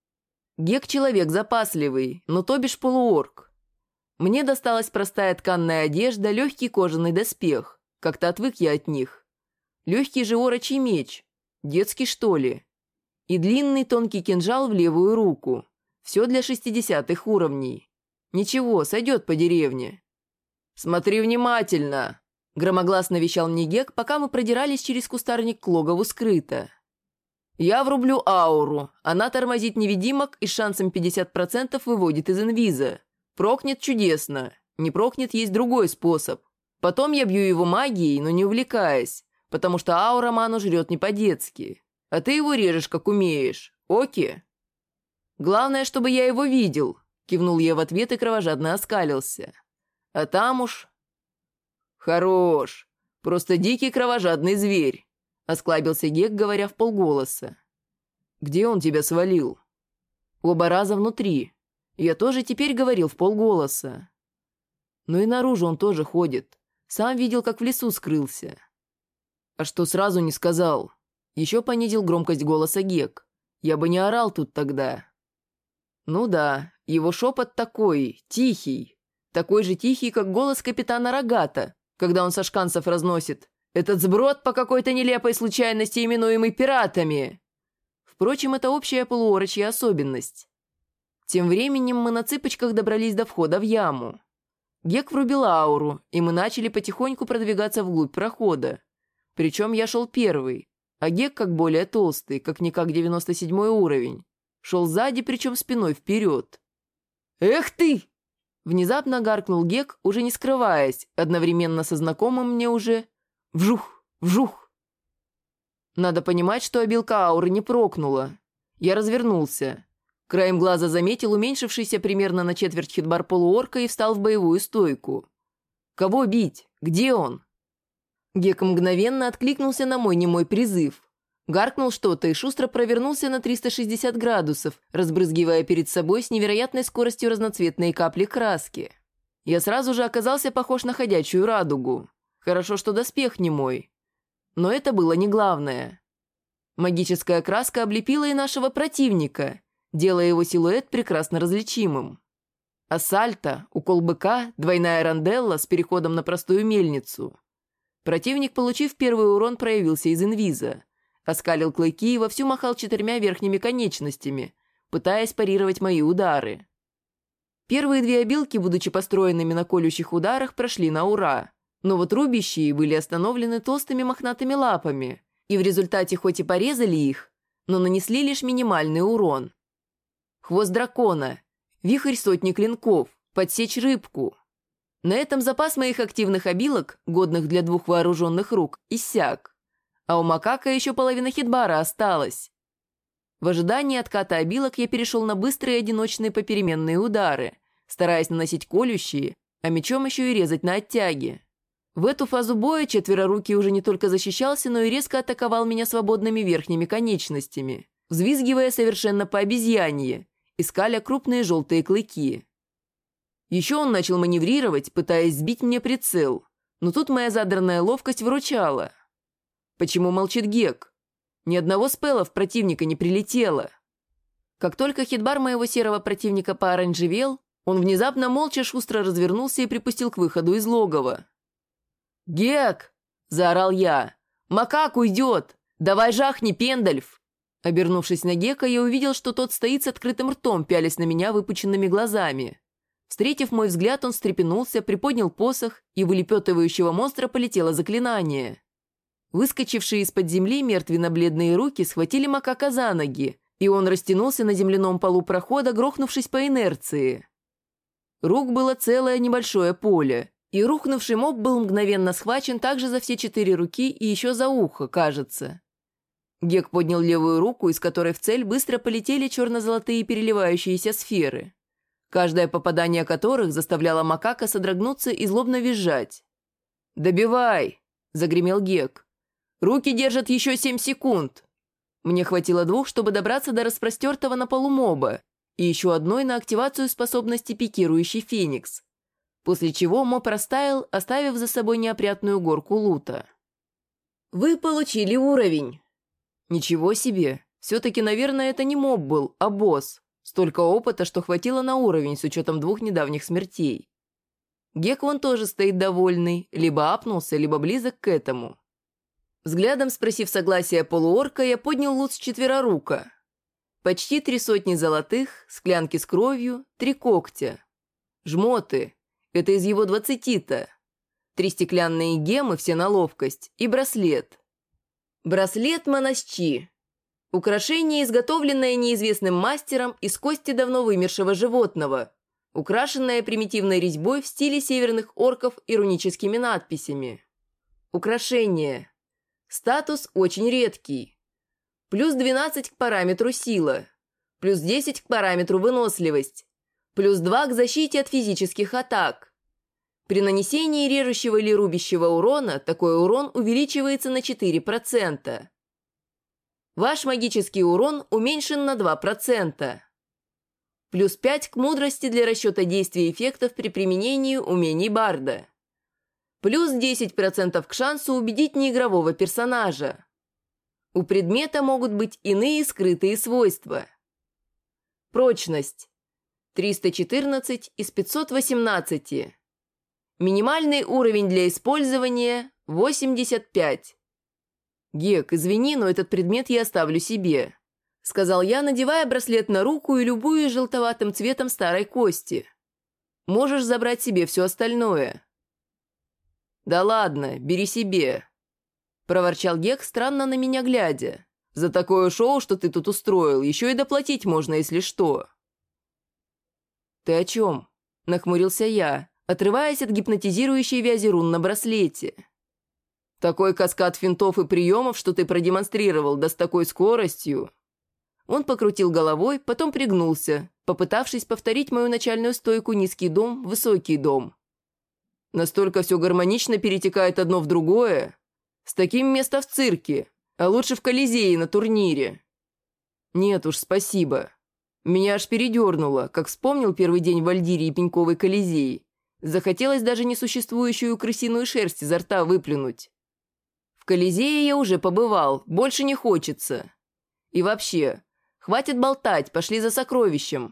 Гек человек запасливый, но то бишь полуорк. Мне досталась простая тканная одежда, легкий кожаный доспех. Как-то отвык я от них. Легкий же орочий меч. Детский, что ли? И длинный тонкий кинжал в левую руку. Все для 60-х уровней. Ничего, сойдет по деревне. «Смотри внимательно!» — громогласно вещал мне Гек, пока мы продирались через кустарник к логову скрыто. «Я врублю ауру. Она тормозит невидимок и с шансом 50% выводит из инвиза. Прокнет чудесно. Не прокнет, есть другой способ. Потом я бью его магией, но не увлекаясь, потому что аура ману жрет не по-детски. А ты его режешь, как умеешь. Оки?» «Главное, чтобы я его видел», — кивнул я в ответ и кровожадно оскалился. «А там уж...» «Хорош. Просто дикий кровожадный зверь», — осклабился Гек, говоря вполголоса. «Где он тебя свалил?» «Оба раза внутри. Я тоже теперь говорил вполголоса. Но и наружу он тоже ходит. Сам видел, как в лесу скрылся». «А что сразу не сказал?» Еще понизил громкость голоса Гек. «Я бы не орал тут тогда». «Ну да, его шепот такой, тихий. Такой же тихий, как голос капитана Рогата, когда он со шканцев разносит. Этот сброд по какой-то нелепой случайности, именуемый пиратами». Впрочем, это общая полуорочья особенность. Тем временем мы на цыпочках добрались до входа в яму. Гек врубил ауру, и мы начали потихоньку продвигаться вглубь прохода. Причем я шел первый, а Гек, как более толстый, как-никак 97-й уровень, шел сзади, причем спиной вперед. «Эх ты!» Внезапно гаркнул Гек, уже не скрываясь, одновременно со знакомым мне уже «вжух, вжух». Надо понимать, что обилка ауры не прокнула. Я развернулся. Краем глаза заметил уменьшившийся примерно на четверть хитбар полуорка и встал в боевую стойку. «Кого бить? Где он?» Гек мгновенно откликнулся на мой немой призыв. Гаркнул что-то и шустро провернулся на 360 градусов, разбрызгивая перед собой с невероятной скоростью разноцветные капли краски. Я сразу же оказался похож на ходячую радугу. Хорошо, что доспех не мой. Но это было не главное. Магическая краска облепила и нашего противника, делая его силуэт прекрасно различимым. Ассальто, укол быка, двойная ронделла с переходом на простую мельницу. Противник, получив первый урон, проявился из инвиза. Оскалил клыки и вовсю махал 4 верхними конечностями, пытаясь парировать мои удары. Первые 2 обилки, будучи построенными на колющих ударах, прошли на ура. Но вот рубящие были остановлены толстыми мохнатыми лапами, и в результате хоть и порезали их, но нанесли лишь минимальный урон. Хвост дракона, вихрь сотни клинков, подсечь рыбку. На этом запас моих активных обилок, годных для 2 вооруженных рук, иссяк. А у макака еще половина хитбара осталась. В ожидании отката обилок я перешел на быстрые одиночные попеременные удары, стараясь наносить колющие, а мечом еще и резать на оттяги. В эту фазу боя четверорукий уже не только защищался, но и резко атаковал меня свободными верхними конечностями, взвизгивая совершенно по обезьянье, и скаля крупные желтые клыки. Еще он начал маневрировать, пытаясь сбить мне прицел, но тут моя задранная ловкость выручала. Почему молчит Гек? Ни одного спелла в противника не прилетело. Как только хитбар моего серого противника пооранжевел, он внезапно молча шустро развернулся и припустил к выходу из логова. «Гек!» – заорал я. «Макак уйдет! Давай жахни, Пендальф!» Обернувшись на Гека, я увидел, что тот стоит с открытым ртом, пялясь на меня выпученными глазами. Встретив мой взгляд, он встрепенулся, приподнял посох, и в улепетывающего монстра полетело заклинание. Выскочившие из-под земли мертвенно-бледные руки схватили макака за ноги, и он растянулся на земляном полу прохода, грохнувшись по инерции. Рук было целое небольшое поле, и рухнувший моб был мгновенно схвачен также за все 4 руки и еще за ухо, кажется. Гек поднял левую руку, из которой в цель быстро полетели черно-золотые переливающиеся сферы, каждое попадание которых заставляло макака содрогнуться и злобно визжать. «Добивай!» – загремел Гек. «Руки держат еще 7 секунд!» Мне хватило 2, чтобы добраться до распростертого на полу моба, и еще 1 на активацию способности пикирующий феникс, после чего моб растаял, оставив за собой неопрятную горку лута. «Вы получили уровень!» «Ничего себе! Все-таки, наверное, это не моб был, а босс. Столько опыта, что хватило на уровень с учетом 2 недавних смертей». Гек вон тоже стоит довольный, либо апнулся, либо близок к этому. Взглядом спросив согласия полуорка, я поднял лут с четверорука. Почти 300 золотых, склянки с кровью, 3 когтя. Жмоты. Это из его 20-то. 3 стеклянные гемы, все на ловкость, и браслет. Браслет Монасчи. Украшение, изготовленное неизвестным мастером из кости давно вымершего животного, украшенное примитивной резьбой в стиле северных орков и руническими надписями. Украшение. Статус очень редкий. Плюс 12 к параметру сила. Плюс 10 к параметру выносливость. Плюс 2 к защите от физических атак. При нанесении режущего или рубящего урона такой урон увеличивается на 4%. Ваш магический урон уменьшен на 2%. Плюс 5 к мудрости для расчета действия эффектов при применении умений барда. Плюс 10% к шансу убедить неигрового персонажа. У предмета могут быть иные скрытые свойства. Прочность. 314 из 518. Минимальный уровень для использования – 85. «Гек, извини, но этот предмет я оставлю себе», – сказал я, надевая браслет на руку и любуясь желтоватым цветом старой кости. «Можешь забрать себе все остальное». «Да ладно, бери себе», – проворчал Гек, странно на меня глядя. «За такое шоу, что ты тут устроил, еще и доплатить можно, если что». «Ты о чем?» – нахмурился я, отрываясь от гипнотизирующей вязи рун на браслете. «Такой каскад финтов и приемов, что ты продемонстрировал, да с такой скоростью». Он покрутил головой, потом пригнулся, попытавшись повторить мою начальную стойку «низкий дом, высокий дом». Настолько все гармонично перетекает одно в другое. С таким место в цирке, а лучше в Колизее на турнире. Нет уж, спасибо. Меня аж передернуло, как вспомнил первый день в Альдире и Пеньковой Колизей. Захотелось даже несуществующую крысиную шерсть изо рта выплюнуть. В Колизее я уже побывал, больше не хочется. И вообще, хватит болтать, пошли за сокровищем.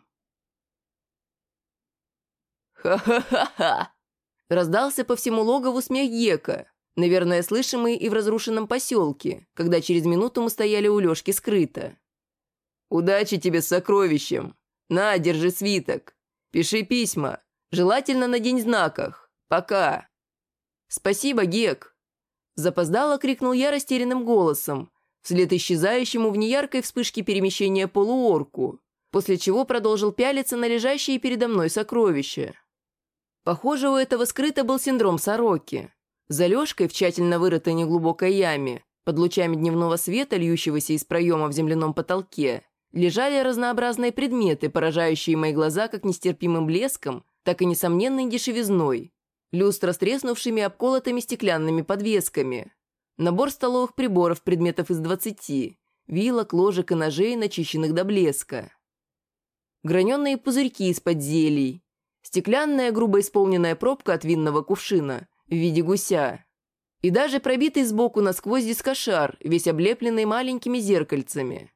«Ха-ха-ха-ха!» Раздался по всему логову смех Гека, наверное, слышимый и в разрушенном поселке, когда через минуту мы стояли у Лёшки скрыто. «Удачи тебе с сокровищем! На, держи свиток! Пиши письма, желательно на день знаках! Пока!» «Спасибо, Гек!» Запоздало крикнул я растерянным голосом, вслед исчезающему в неяркой вспышке перемещения полуорку, после чего продолжил пялиться на лежащие передо мной сокровища. Похоже, у этого скрыто был синдром сороки. За Лёшкой в тщательно вырытой неглубокой яме, под лучами дневного света, льющегося из проема в земляном потолке, лежали разнообразные предметы, поражающие мои глаза как нестерпимым блеском, так и несомненной дешевизной. Люстра с треснувшими обколотыми стеклянными подвесками. Набор столовых приборов предметов из 20, вилок, ложек и ножей, начищенных до блеска. Граненые пузырьки из-под зелий. Стеклянная, грубо исполненная пробка от винного кувшина в виде гуся. И даже пробитый сбоку насквозь дискошар, весь облепленный маленькими зеркальцами.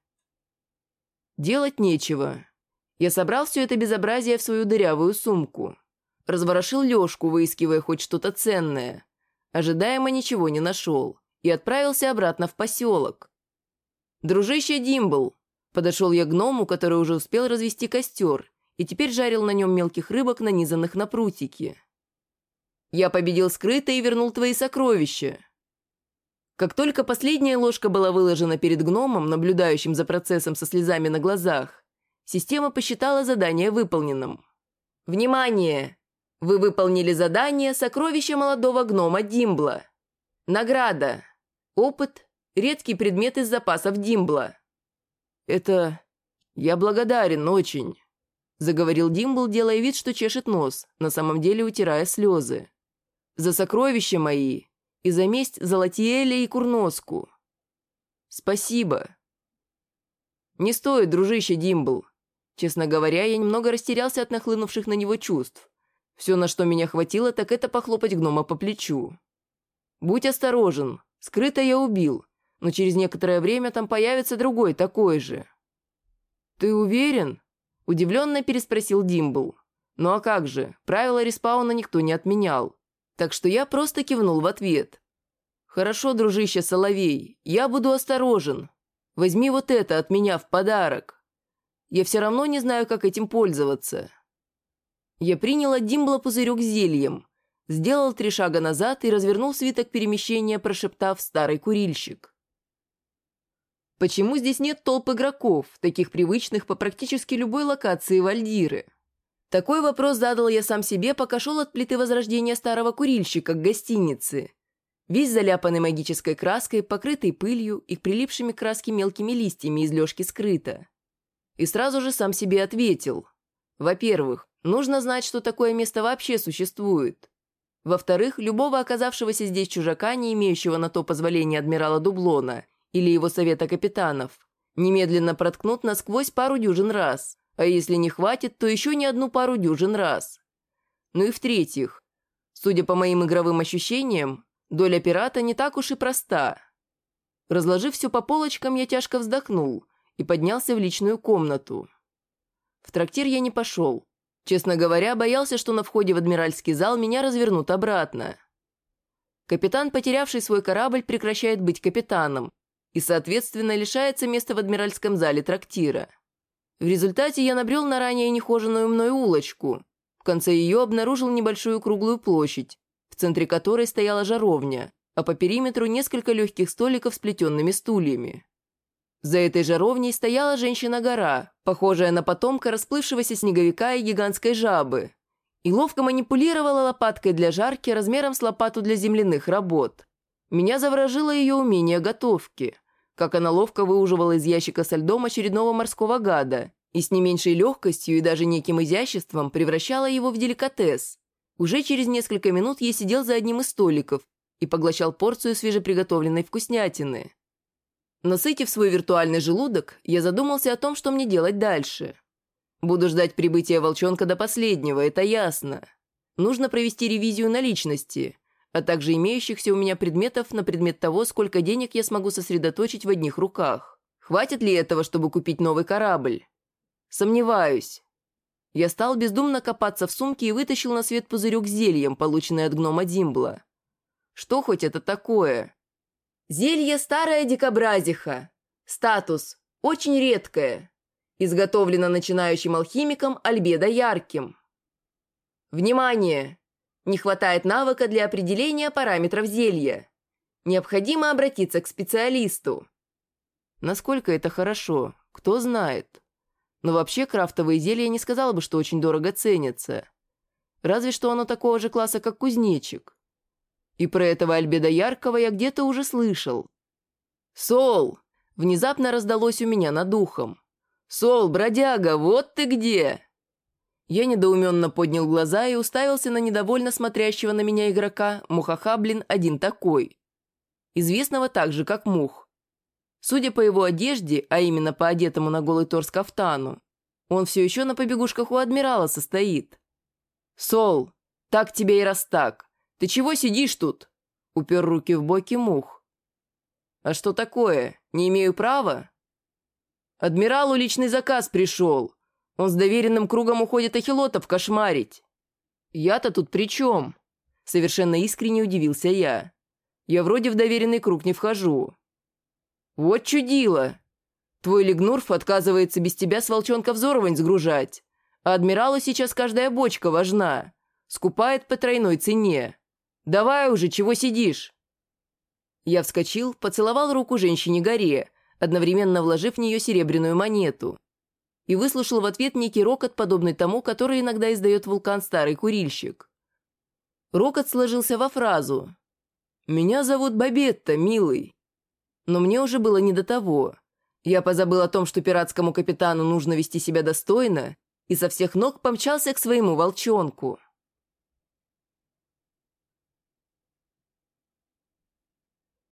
Делать нечего. Я собрал все это безобразие в свою дырявую сумку. Разворошил Лёшку, выискивая хоть что-то ценное. Ожидаемо ничего не нашел. И отправился обратно в поселок. «Дружище Димбл!» Подошел я к гному, который уже успел развести костер, и теперь жарил на нем мелких рыбок, нанизанных на прутики. «Я победил скрыто и вернул твои сокровища». Как только последняя ложка была выложена перед гномом, наблюдающим за процессом со слезами на глазах, система посчитала задание выполненным. «Внимание! Вы выполнили задание «Сокровище молодого гнома Димбла». Награда. Опыт. Редкий предмет из запасов Димбла». «Это... я благодарен очень», — заговорил Димбл, делая вид, что чешет нос, на самом деле утирая слезы. «За сокровища мои и за месть Золотиэля и Курноску. Спасибо». «Не стоит, дружище Димбл». Честно говоря, я немного растерялся от нахлынувших на него чувств. Все, на что меня хватило, так это похлопать гнома по плечу. «Будь осторожен. Скрыто я убил, но через некоторое время там появится другой такой же». «Ты уверен?» – удивленно переспросил Димбл. «Ну а как же, правила респауна никто не отменял. Так что я просто кивнул в ответ. Хорошо, дружище Соловей, я буду осторожен. Возьми вот это от меня в подарок. Я все равно не знаю, как этим пользоваться». Я принял от Димбла пузырек с зельем, сделал 3 шага назад и развернул свиток перемещения, прошептав «старый курильщик». Почему здесь нет толп игроков, таких привычных по практически любой локации Вальдиры? Такой вопрос задал я сам себе, пока шел от плиты возрождения старого курильщика к гостинице. Весь заляпанный магической краской, покрытый пылью и прилипшими к краске мелкими листьями из Лёшки скрыто. И сразу же сам себе ответил. Во-первых, нужно знать, что такое место вообще существует. Во-вторых, любого оказавшегося здесь чужака, не имеющего на то позволения адмирала Дублона или его совета капитанов, немедленно проткнут насквозь пару дюжин раз, а если не хватит, то еще не одну пару дюжин раз. Ну и в-третьих, судя по моим игровым ощущениям, доля пирата не так уж и проста. Разложив все по полочкам, я тяжко вздохнул и поднялся в личную комнату. В трактир я не пошел. Честно говоря, боялся, что на входе в адмиральский зал меня развернут обратно. Капитан, потерявший свой корабль, прекращает быть капитаном и, соответственно, лишается места в адмиральском зале трактира. В результате я набрел на ранее нехоженную мной улочку. В конце ее обнаружил небольшую круглую площадь, в центре которой стояла жаровня, а по периметру несколько легких столиков с плетенными стульями. За этой жаровней стояла женщина-гора, похожая на потомка расплывшегося снеговика и гигантской жабы, и ловко манипулировала лопаткой для жарки размером с лопату для земляных работ. Меня заворожило ее умение готовки, как она ловко выуживала из ящика со льдом очередного морского гада и с не меньшей легкостью и даже неким изяществом превращала его в деликатес. Уже через несколько минут я сидел за одним из столиков и поглощал порцию свежеприготовленной вкуснятины. Насытив свой виртуальный желудок, я задумался о том, что мне делать дальше. Буду ждать прибытия волчонка до последнего, это ясно. Нужно провести ревизию наличности, а также имеющихся у меня предметов на предмет того, сколько денег я смогу сосредоточить в одних руках. Хватит ли этого, чтобы купить новый корабль? Сомневаюсь. Я стал бездумно копаться в сумке и вытащил на свет пузырек с зельем, полученный от гнома Димбла. Что хоть это такое? Зелье «Старая дикобразиха». Статус «Очень редкое». Изготовлено начинающим алхимиком Альбедо Ярким. Внимание! Не хватает навыка для определения параметров зелья. Необходимо обратиться к специалисту. Насколько это хорошо, кто знает. Но вообще крафтовые зелья не сказала бы, что очень дорого ценятся. Разве что оно такого же класса, как кузнечик. И про этого Альбедо Яркого я где-то уже слышал. «Сол!» — внезапно раздалось у меня над ухом. «Сол, бродяга, вот ты где!» Я недоуменно поднял глаза и уставился на недовольно смотрящего на меня игрока Мухаха, один такой. Известного также как Мух. Судя по его одежде, а именно по одетому на голый торс кафтану, он все еще на побегушках у адмирала состоит. «Сол, так тебе и раз так. Ты чего сидишь тут?» — упер руки в боки Мух. «А что такое? Не имею права?» «Адмиралу личный заказ пришел. Он с доверенным кругом уходит ахилотов кошмарить». «Я-то тут при чем?» — совершенно искренне удивился я. «Я вроде в доверенный круг не вхожу». «Вот чудило! Твой Лигнурф отказывается без тебя с волчонка взоровань сгружать, а адмиралу сейчас каждая бочка важна. Скупает по тройной цене. Давай уже, чего сидишь?» Я вскочил, поцеловал руку женщине-горе, одновременно вложив в нее серебряную монету, и выслушал в ответ некий рокот, подобный тому, который иногда издает вулкан Старый Курильщик. Рокот сложился во фразу «Меня зовут Бабетта, милый». Но мне уже было не до того. Я позабыл о том, что пиратскому капитану нужно вести себя достойно, и со всех ног помчался к своему волчонку.